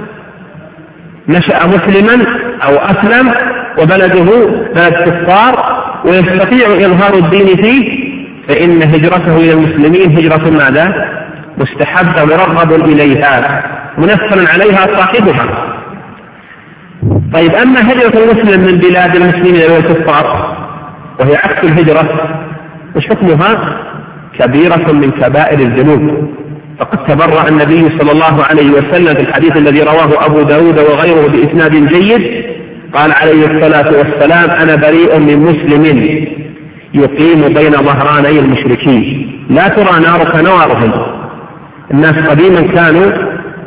[SPEAKER 1] نشأ مسلما أو أسلم، وبلده بلد كفار ويستطيع إظهار الدين فيه، فإن هجرته إلى المسلمين هجرة ماذا؟ مستحبة مرغب إليها منفل عليها صاحبها. طيب، أما هجرة المسلم من بلاد المسلمين إلى الكفار وهي عكس الهجرة، وش حكمها؟ كبيرة من كبائر الذنوب. فقد تبرأ النبي صلى الله عليه وسلم في الحديث الذي رواه أبو داود وغيره بإسناد جيد، قال عليه الصلاة والسلام: أنا بريء من مسلم يقيم بين ظهراني المشركين لا ترى نارك نارهم. الناس قديما كانوا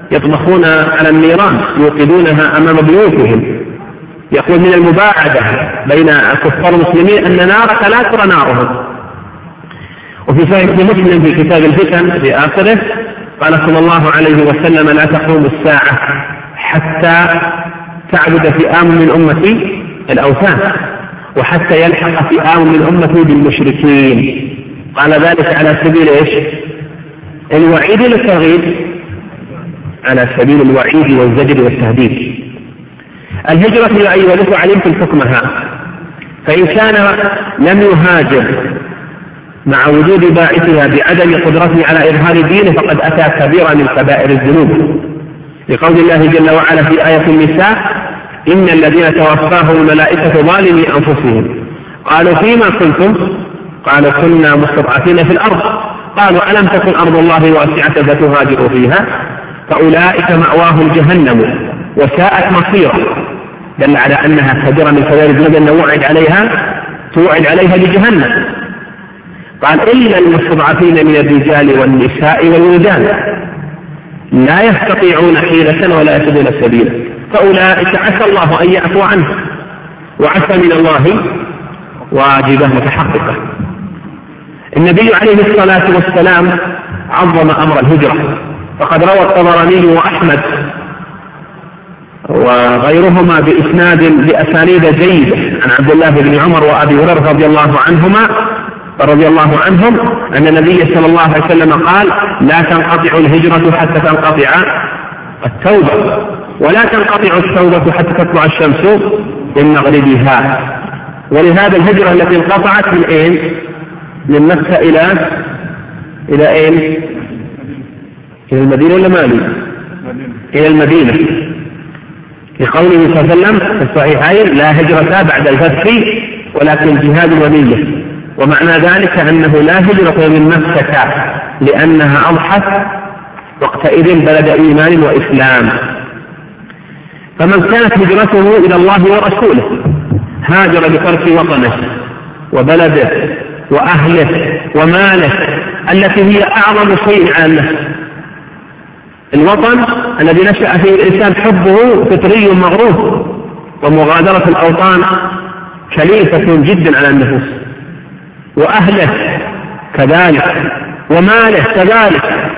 [SPEAKER 1] يطبخون على النيران يوقدونها أمام بيوتهم. يقول من المباعدة بين الكفار المسلمين أن نارك لا ترى نارهم. وفي صحيح مسلم في كتاب الفتن في آخره قال صلى الله عليه وسلم لا تقوم الساعة حتى تعبد فئام من أمتي الأوثان وحتى يلحق فئام من أمتي بالمشركين. قال ذلك على سبيل إيش؟ الوعيد للترغيب، على سبيل الوعيد والزجر والتهديد. الهجرة يا أيها الأخوة علمتم حكمها، فإن كان لم يهاجر مع وجود باعثها بعدم قدرته على إظهار دينه فقد أتى كبيرا من كبائر الذنوب، لقول الله جل وعلا في آية النساء إن الذين توفاهم الملائكة ظالمي أنفسهم قالوا فيما كنتم؟ قالوا كنا مستضعفين في الأرض قالوا ألم تكن أرض الله واسعة فتهاجروا فيها فأولئك مأواهم جهنم وساءت مصيرا. دل على أنها كبيرة من كبائر الذنوب أن توعد عليها لجهنم. قال إلا المستضعفين من الرجال والنساء والولدان لا يستطيعون حيلة ولا يهتدون سبيلا فأولئك عسى الله أن يعفو عنه وعسى من الله واجبة متحققة. النبي عليه الصلاة والسلام عظم أمر الهجرة، فقد روى الطبراني وأحمد وغيرهما بأسانيد جيدة عن عبد الله بن عمر وأبي هريرة رضي الله عنهم أن النبي صلى الله عليه وسلم قال لا تنقطع الهجرة حتى تنقطع التوبة ولا تنقطع التوبة حتى تطلع الشمس من مغربها. ولهذا الهجرة التي انقطعت من أين؟ من مكة إلى أين؟ إلى المدينة ولا مالي؟ إلى المدينة، لقوله صلى الله عليه وسلم في الصحيحين لا هجرة بعد الفتح ولكن جهاد ونية. ومعنى ذلك أنه لا هجرة من مكة لأنها أضحت وقتئذ بلد إيمان وإسلام. فمن كانت هجرته إلى الله ورسوله هاجر بترك وطنه وبلده وأهله وماله التي هي أعظم شيء على النفس. الوطن الذي نشأ فيه الإنسان حبه فطري مغروف، ومغادرة الأوطان كليفة جدا على النفوس، وأهله كذلك وماله كذلك.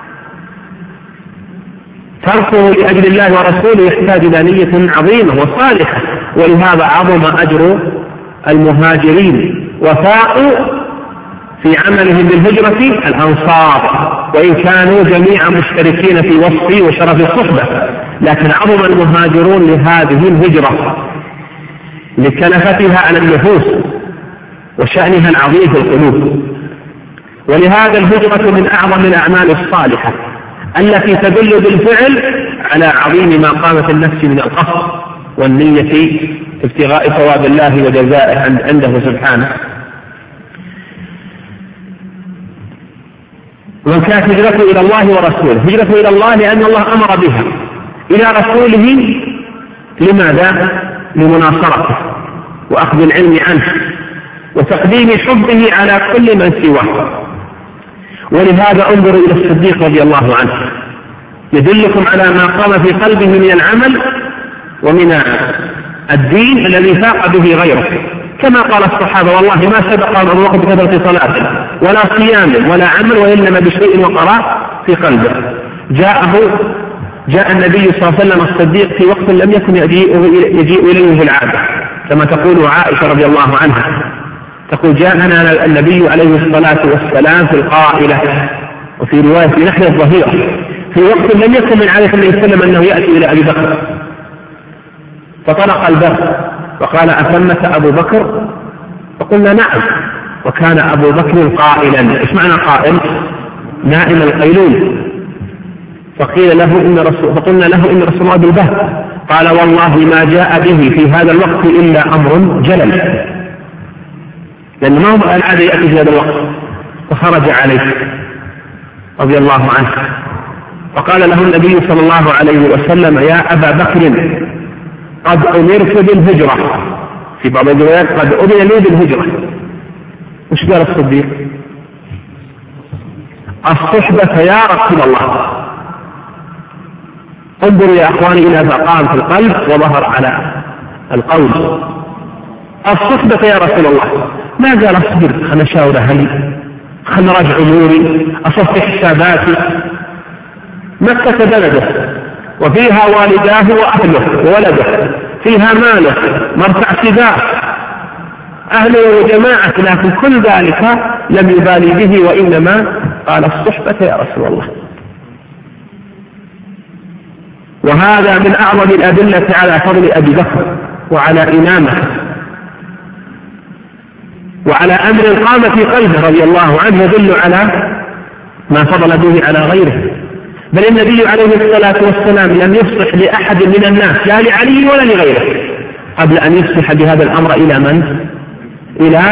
[SPEAKER 1] تركه لأجل الله ورسوله يحتاج إلى نية عظيمة وصالحة، ولهذا عظم أجر المهاجرين وفاءوا في عملهم بالهجرة الأنصار، وإن كانوا جميعا مشتركين في وصف وشرف الصحبة، لكن عظم المهاجرون لهذه الهجرة لكلفتها على النفوس وشأنها العظيم في القلوب. ولهذا الهجرة من أعظم الأعمال الصالحة التي تدل بالفعل على عظيم ما قامت النفس من القصد والنية ابتغاء ثواب الله وجزائه عنده سبحانه. ومن كانت هجرته إلى الله ورسوله، هجرته إلى الله لأن الله أمر بها، إلى رسوله لماذا؟ لمناصرته وأخذ العلم عنه وتقديم حبه على كل من سواه. ولهذا انظروا إلى الصديق رضي الله عنه يدلكم على ما قام في قلبه من العمل ومن الدين الذي فاق به غيره، كما قال الصحابة والله ما سبق أبو بكر بكثرة صلاة ولا صيام ولا عمل وإنما بشيء وقرأ في قلبه. جاء النبي صلى الله عليه وسلم الصديق في وقت لم يكن يجيء إليه في العادة، كما تقول عائشة رضي الله عنها تقول جاءنا النبي عليه الصلاة والسلام في القائلة، وفي رواية في نحن الظهيرة، في وقت لم يكن من عادة النبي صلى الله عليه وسلم أنه يأتي إلى أبي بكر، فطرق الباب وقال أثمة أبو بكر؟ فقلنا نعم، وكان أبو بكر قائلا. إيش معنى قائل؟ نائم القيلول. فقلنا له إن رسول الله بالبهت، قال والله ما جاء به في هذا الوقت إلا أمر جلل، لأن ما هو العادة يأتي في هذا الوقت. فخرج عليه رضي الله عنه فقال له النبي صلى الله عليه وسلم يا أبا بكر قد أمرت بالهجرة، في بعض الروايات قد أذن لي بالهجرة. وش قال الصديق؟ الصحبة يا رسول الله. انظروا يا أخواني إلى فقام في القلب وظهر على القول. الصحبة يا رسول الله، ما قال اصبر خلنا نشاور أهلي، خلنا نراجع أموري، أصفي حساباتي. مكة بلده وفيها والداه وأهله وولده، فيها ماله، مرتع سباع، أهله وجماعة، لكن كل ذلك لم يبالي به، وإنما قال الصحبة يا رسول الله. وهذا من أعظم الأدلة على فضل أبي بكر وعلى إمامه وعلى أمر قام في قلبه رضي الله عنه، يدل على ما فضل به على غيره. بل النبي عليه الصلاة والسلام لم يصلح لأحد من الناس لا لعلي ولا لغيره قبل أن يصلح بهذا الأمر إلى من؟ إلى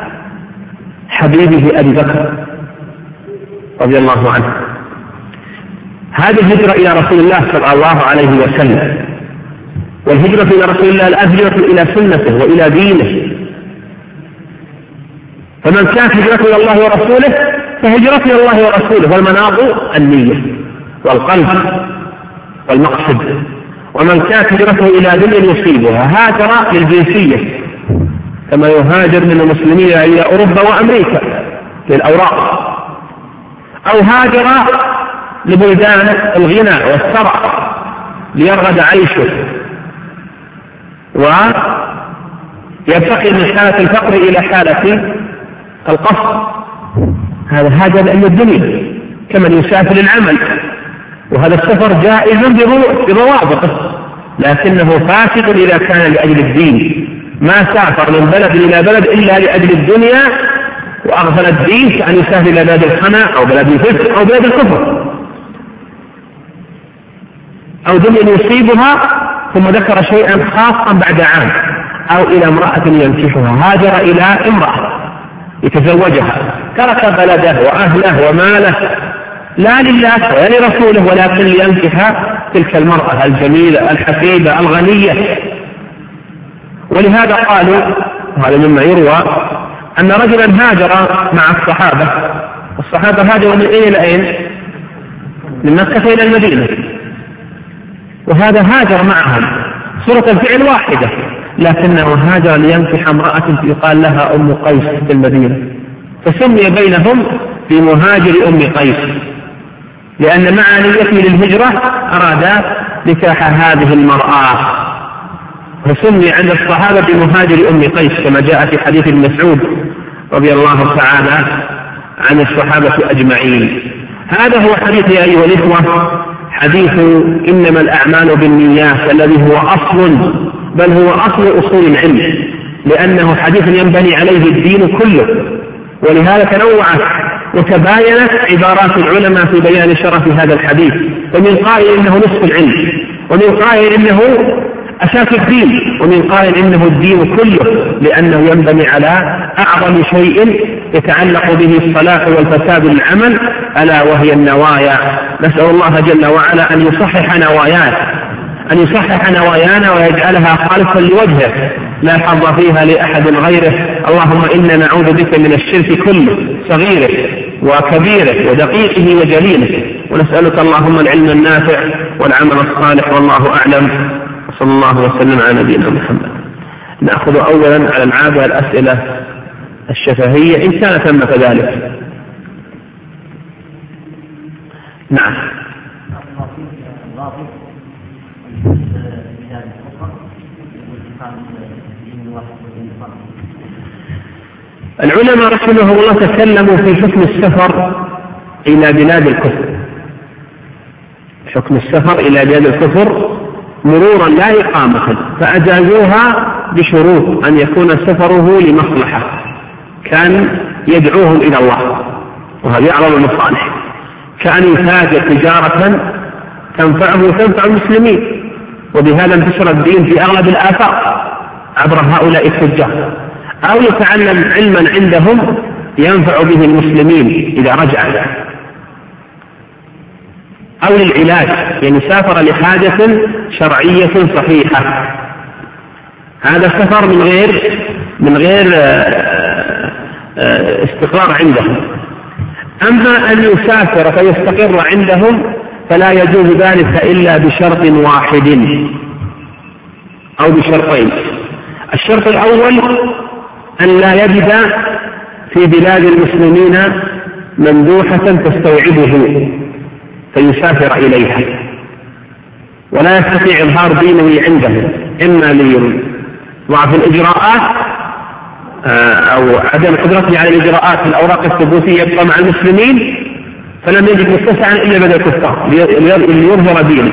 [SPEAKER 1] حبيبه أبي بكر رضي الله عنه. هذه الهجرة إلى رسول الله صلى الله عليه وسلم، والهجرة إلى رسول الله الهجرة إلى سنته وإلى دينه. فمن كانت هجرته إلى الله ورسوله فهجرته إلى الله ورسوله، والمناط النية والقلب والمقصد. ومن كانت هجرته إلى دنيا يصيبها هاجر للجنسية، كما يهاجر من المسلمين إلى أوروبا وأمريكا للأوراق، أو هاجر لبلدان الغنى والثراء ليرغد عيشه ويرتقي من حالة الفقر إلى حالة القصر. هذا هاجر لأجل الدنيا كمن يسافر للعمل، وهذا السفر جائز بضوابطه، لكنه فاسد إذا كان لأجل الدين. ما سافر من بلد إلى بلد إلا لأجل الدنيا وأغفل الدين، كأن يسافر إلى بلد الخنا أو بلد الفسق أو بلد الكفر أو دنيا يصيبها ثم ذكر شيئا خاصا بعد عام، أو إلى امرأة ينكحها. هاجر إلى امرأة يتزوجها، ترك بلده وأهله وماله لا لله ولا لرسوله، ولكن لينكح تلك المرأة الجميلة الحسيبة الغنية. ولهذا قالوا، وهذا مما يروى، أن رجلا هاجر مع الصحابة، والصحابة هاجروا من أين إلى أين؟ من مكة إلى المدينة، وهذا هاجر معهم صورة الفعل واحدة، لكنه هاجر لينكح امرأة يقال لها أم قيس في المدينة، فسمي بينهم بمهاجر أم قيس، لأن مع نيته للهجرة أراد نكاح هذه المرأة، فسمي عند الصحابة بمهاجر أم قيس، كما جاء في حديث ابن مسعود رضي الله تعالى عن الصحابة أجمعين. هذا هو حديث يا أيها الإخوة، حديث إنما الأعمال بالنيات، الذي هو أصل، بل هو أصل أصول العلم، لأنه حديث ينبني عليه الدين كله. ولهذا تنوعت وتباينت عبارات العلماء في بيان شرف هذا الحديث، ومن قائل إنه نصف العلم، ومن قائل إنه أساس الدين، ومن قائل إنه الدين كله، لأنه ينبني على أعظم شيء يتعلق به الصلاح والفساد للعمل، ألا وهي النوايا. نسأل الله جل وعلا أن يصحح نوايانا ويجعلها خالصا لوجهه لا حظ فيها لأحد غيره. اللهم إنا نعوذ بك من الشرك كله، صغيره وكبيره ودقيقه وجليله، ونسألك اللهم العلم النافع والعمل الصالح، والله أعلم. صلى الله وسلم على نبينا محمد. نأخذ أولا على العادة الأسئلة الشفهية إن كان ثم كذلك. نعم. العلماء رحمه الله تكلموا في حكم السفر إلى بلاد الكفر، حكم السفر إلى بلاد الكفر مرورا لا إقامة، فأجازوها بشروط أن يكون سفره لمصلحة، كان يدعوهم إلى الله، وهذه أعظم المصالح، كأن يتاجر تجارة تنفعه وتنفع المسلمين، وبهذا انتشر الدين في أغلب الآفاق عبر هؤلاء التجار، أو يتعلم علما عندهم ينفع به المسلمين إذا رجع، أو للعلاج، يعني سافر لحاجة شرعية صحيحة. هذا السفر من غير استقرار عندهم. أما أن يسافر فيستقر عندهم فلا يجوز ذلك إلا بشرط واحد أو بشرطين. الشرط الأول أن لا يجد في بلاد المسلمين مندوحة تستوعبه فيسافر إليها ولا يستطيع إظهار دينه عنده، إما لضعف الإجراءات أو عدم قدرته على الإجراءات في الأوراق الثبوتية يبقى مع المسلمين فلم يجد مستسعا إلا بدل الكفار ليظهر دينه،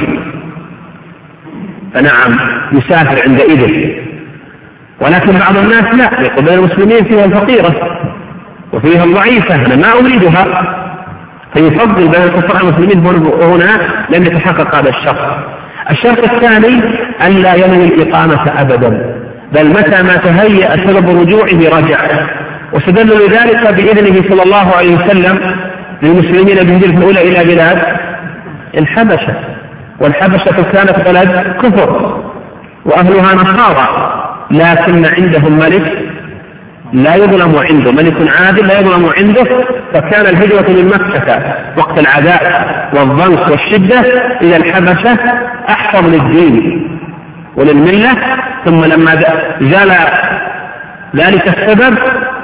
[SPEAKER 1] فنعم يسافر عندئذ. ولكن بعض الناس لا، يقول المسلمين فيها الفقيرة وفيها الضعيفة أنا ما أريدها، فيفضل بين الكفار المسلمين هنا لم يتحقق هذا الشرط. الشرط الثاني أن لا ينوي الإقامة أبدا، بل متى ما تهيأ سبب رجوعه رجع. واستدل لذلك بإذنه صلى الله عليه وسلم للمسلمين بالهجرة الأولى إلى بلاد الحبشة، والحبشة كانت بلد كفر وأهلها نصارى، لكن عندهم ملك لا يظلم عنده، ملك عادل لا يظلم عنده، فكان الهجرة من مكة وقت العداء والضنك والشدة إلى الحبشة أحفظ للدين وللملة. ثم لما زال ذلك السبب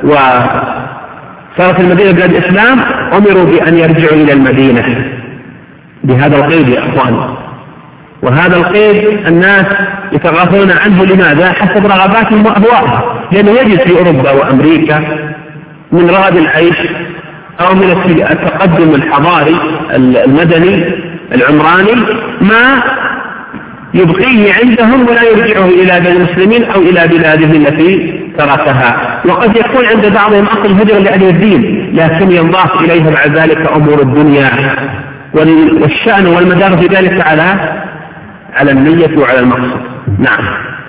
[SPEAKER 1] وصارت المدينة بلاد الإسلام أمروا بأن يرجعوا إلى المدينة بهذا القيد يا أخوان. وهذا القيد الناس يتغافلون عنه، لماذا؟ حسب رغباتهم وأهوائهم، لأنه يجد في أوروبا وأمريكا من رغد العيش أو من التقدم الحضاري المدني العمراني ما يبقيه عندهم ولا يرجعه إلى بلاد المسلمين أو إلى بلاده التي تركها. وقد يكون عند بعضهم أصل هجرة لأجل الدين، لكن ينضاف إليها بعد ذلك أمور الدنيا، والشأن والمدار في ذلك على النية وعلى المقصد. نعم.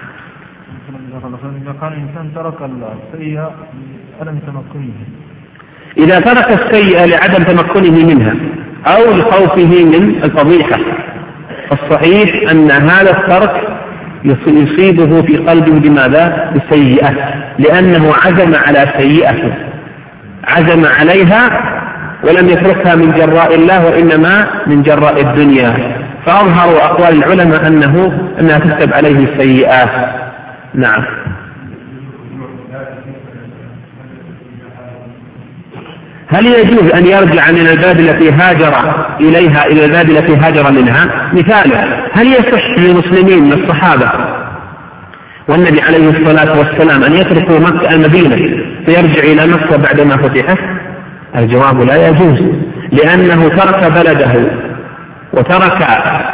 [SPEAKER 2] إذا كان الإنسان ترك السيئة لعدم تمكنه،
[SPEAKER 1] إذا ترك السيئة لعدم تمكنه منها أو لخوفه من الفضيحة، فالصحيح أن هذا الترك يصيبه في قلبه بماذا؟ بسيئة، لأنه عزم على سيئة، عزم عليها ولم يتركها من جراء الله وإنما من جراء الدنيا، فأظهر أقوال العلماء أنها تكتب عليه السيئات. نعم. هل يجوز أن يرجع من البلد التي هاجر إليها إلى البلد التي هاجر منها؟ مثاله، هل يصح للمسلمين من الصحابة والنبي عليه الصلاة والسلام أن يتركوا مكة المدينة فيرجع إلى مكة بعدما فتحت؟ الجواب لا يجوز، لأنه ترك بلده وترك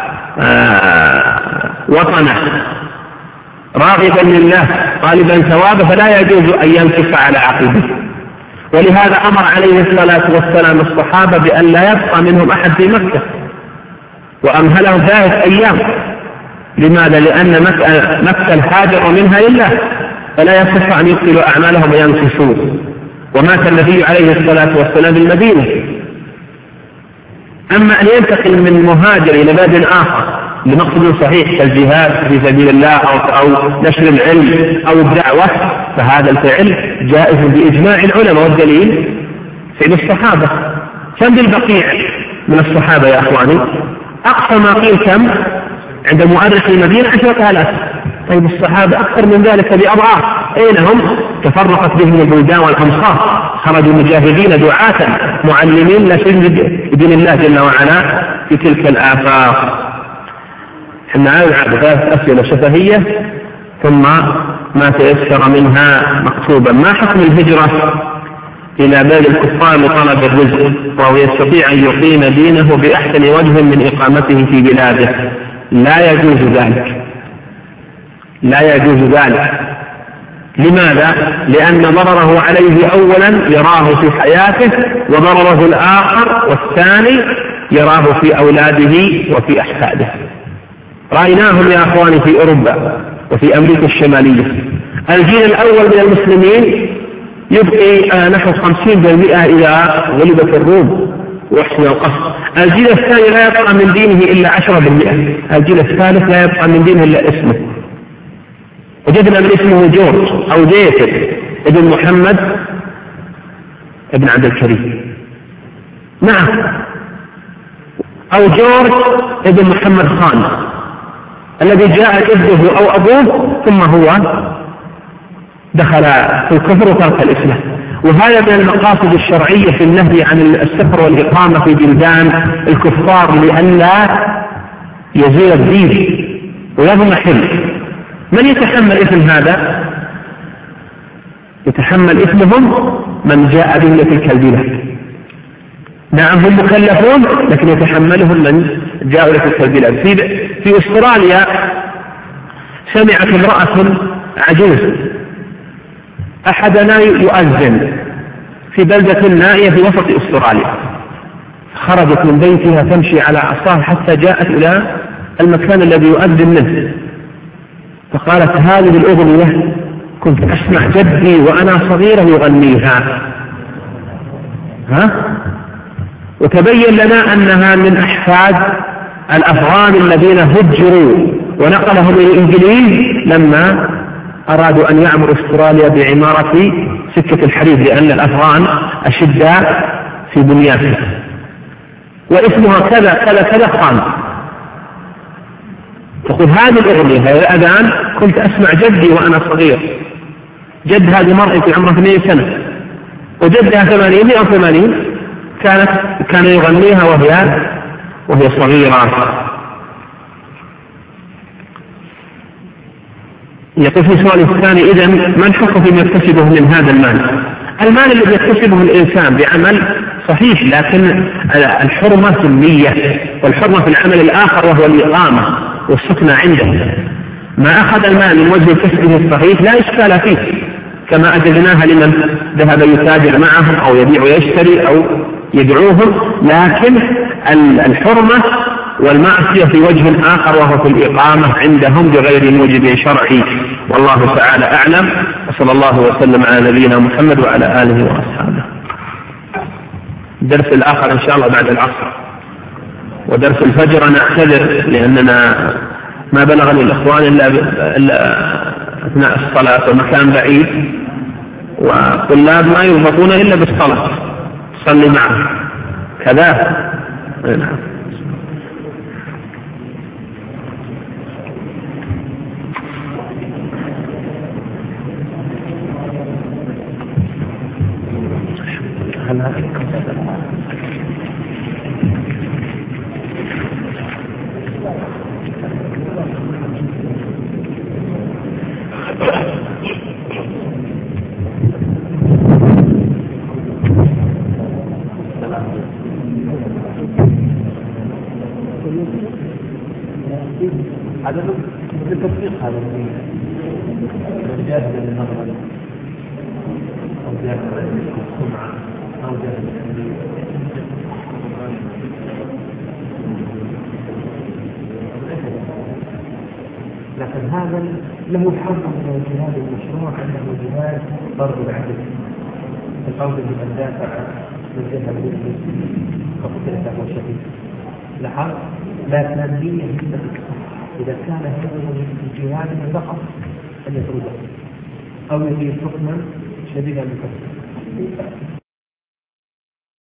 [SPEAKER 1] وطنه راغبا لله طالبا ثوابه، فلا يجوز أن ينكف على عقبه. ولهذا أمر عليه الصلاة والسلام الصحابة بأن لا يبقى منهم أحد في مكة، وأمهلهم 3 أيام. لماذا؟ لأن مكة الحاجر منها لله، فلا يصح أن يبطلوا أعمالهم وينكسوا. ومات النبي عليه الصلاة والسلام بالمدينة. أما أن ينتقل من مهاجر إلى بلد آخر لمقصد صحيح كالجهاد في سبيل الله أو نشر العلم أو الدعوة، فهذا الفعل جائز بإجماع العلماء، والدليل فعل الصحابة. كم بالبقيع من الصحابة يا أخواني؟ أقصى ما قيل كم عند مؤرخ المدينة 10,000. طيب الصحابة أكثر من ذلك بأضعاف، أين هم؟ تفرقت بهم البلدان والأمصار، خرجوا مجاهدين دعاة معلمين نشر دين الله جل وعلا في تلك الآفاق. احنا نعرض 3 أسئلة شفهية ثم ما تيسر منها مكتوبا. ما حكم الهجرة إلى بلد الكفار لطلب الرزق وهو يستطيع أن يقيم دينه بأحسن وجه من إقامته في بلاده؟ لا يجوز ذلك، لا يجوز ذلك. لماذا؟ لأن ضرره عليه أولا يراه في حياته، وضرره الآخر والثاني يراه في أولاده وفي أحفاده. رأيناهم يا أخواني في أوروبا وفي أمريكا الشمالية. الجيل الأول من المسلمين يبقي نحو 50% إذا غلبت الروم وأحسن القصر. الجيل الثاني لا يبقى من دينه إلا 10%. الجيل الثالث لا يبقى من دينه إلا اسمه. وجدنا من اسمه جورج أو جيفر ابن محمد ابن عبد الكريم. نعم. أو جورج ابن محمد خان الذي جاء جده أو أبوه ثم هو دخل في الكفر وترك الإسلام. وهذا من المقاصد الشرعية في النهي عن السفر والإقامة في بلدان الكفار لئلا يزول الدين ويضمحل. من يتحمل إثم هذا؟ يتحمل إثمهم من جاء به تلك البلاد. نعم هم مكلفون لكن يتحملهم من جاءوا لتلك البلاد. في أستراليا سمعت امرأة عجوز أحدنا يؤذن في بلدة نائية في وسط أستراليا، خرجت من بيتها تمشي على عصاها حتى جاءت إلى المكان الذي يؤذن منه، فقالت هذه الأغنية كنت أسمع جدي وأنا صغيرة يغنيها. وتبين لنا أنها من أحفاد الأفغان الذين هجروا ونقلهم إلى الإنجليز لما أرادوا أن يعمروا أستراليا بعمارة سكة الحديد، لأن الأفغان أشداء في بنياتها. واسمها كذا كذا كذا خان. تقول هذه الأغنية هذا الأذان كنت أسمع جدي وأنا صغير. جد هذه مرأة في عمرها 2 سنة وجدها 180 كان يغنيها وهي صغيرة. يقول في السؤال الثاني إذن ما الحكم فيما يكتسبه من هذا المال؟ المال الذي يكتسبه الإنسان بعمل صحيح، لكن الحرمة في النية والحرمة في العمل الآخر وهو الإقامة والسكنة عنده. ما أخذ المال من وجه كسبه الصحيح لا إشكال فيه، كما أجدناها لمن ذهب يتاجر معهم أو يبيع ويشتري أو يدعوهم، لكن الحرمة والمعصية في وجه آخر وهو في الإقامة عندهم بغير موجب شرعي. والله تعالى أعلم، وصلى الله وسلم على نبينا محمد وعلى آله وأصحابه. الدرس الآخر إن شاء الله بعد العصر، ودرس الفجر أنا أعتذر لأننا ما بلغني الإخوان إلا أثناء الصلاة ومكان بعيد، وطلاب ما يربطون إلا بالصلاة تصلي معه كذا.
[SPEAKER 2] هذا التطبيق هذا من جاهد للنظر أو جاهد للسمعة أو جاهد لكن هذا له حظ من الجهاد المشروع أنه جهاد ضرب العدل القول بمن دافع من جهة المسلمين فقتل له شهيد لحظ. لكن النية هي إذا كان هذا الجهاد فقط أن يطرده أو يجيب حكما شديدا لكفر.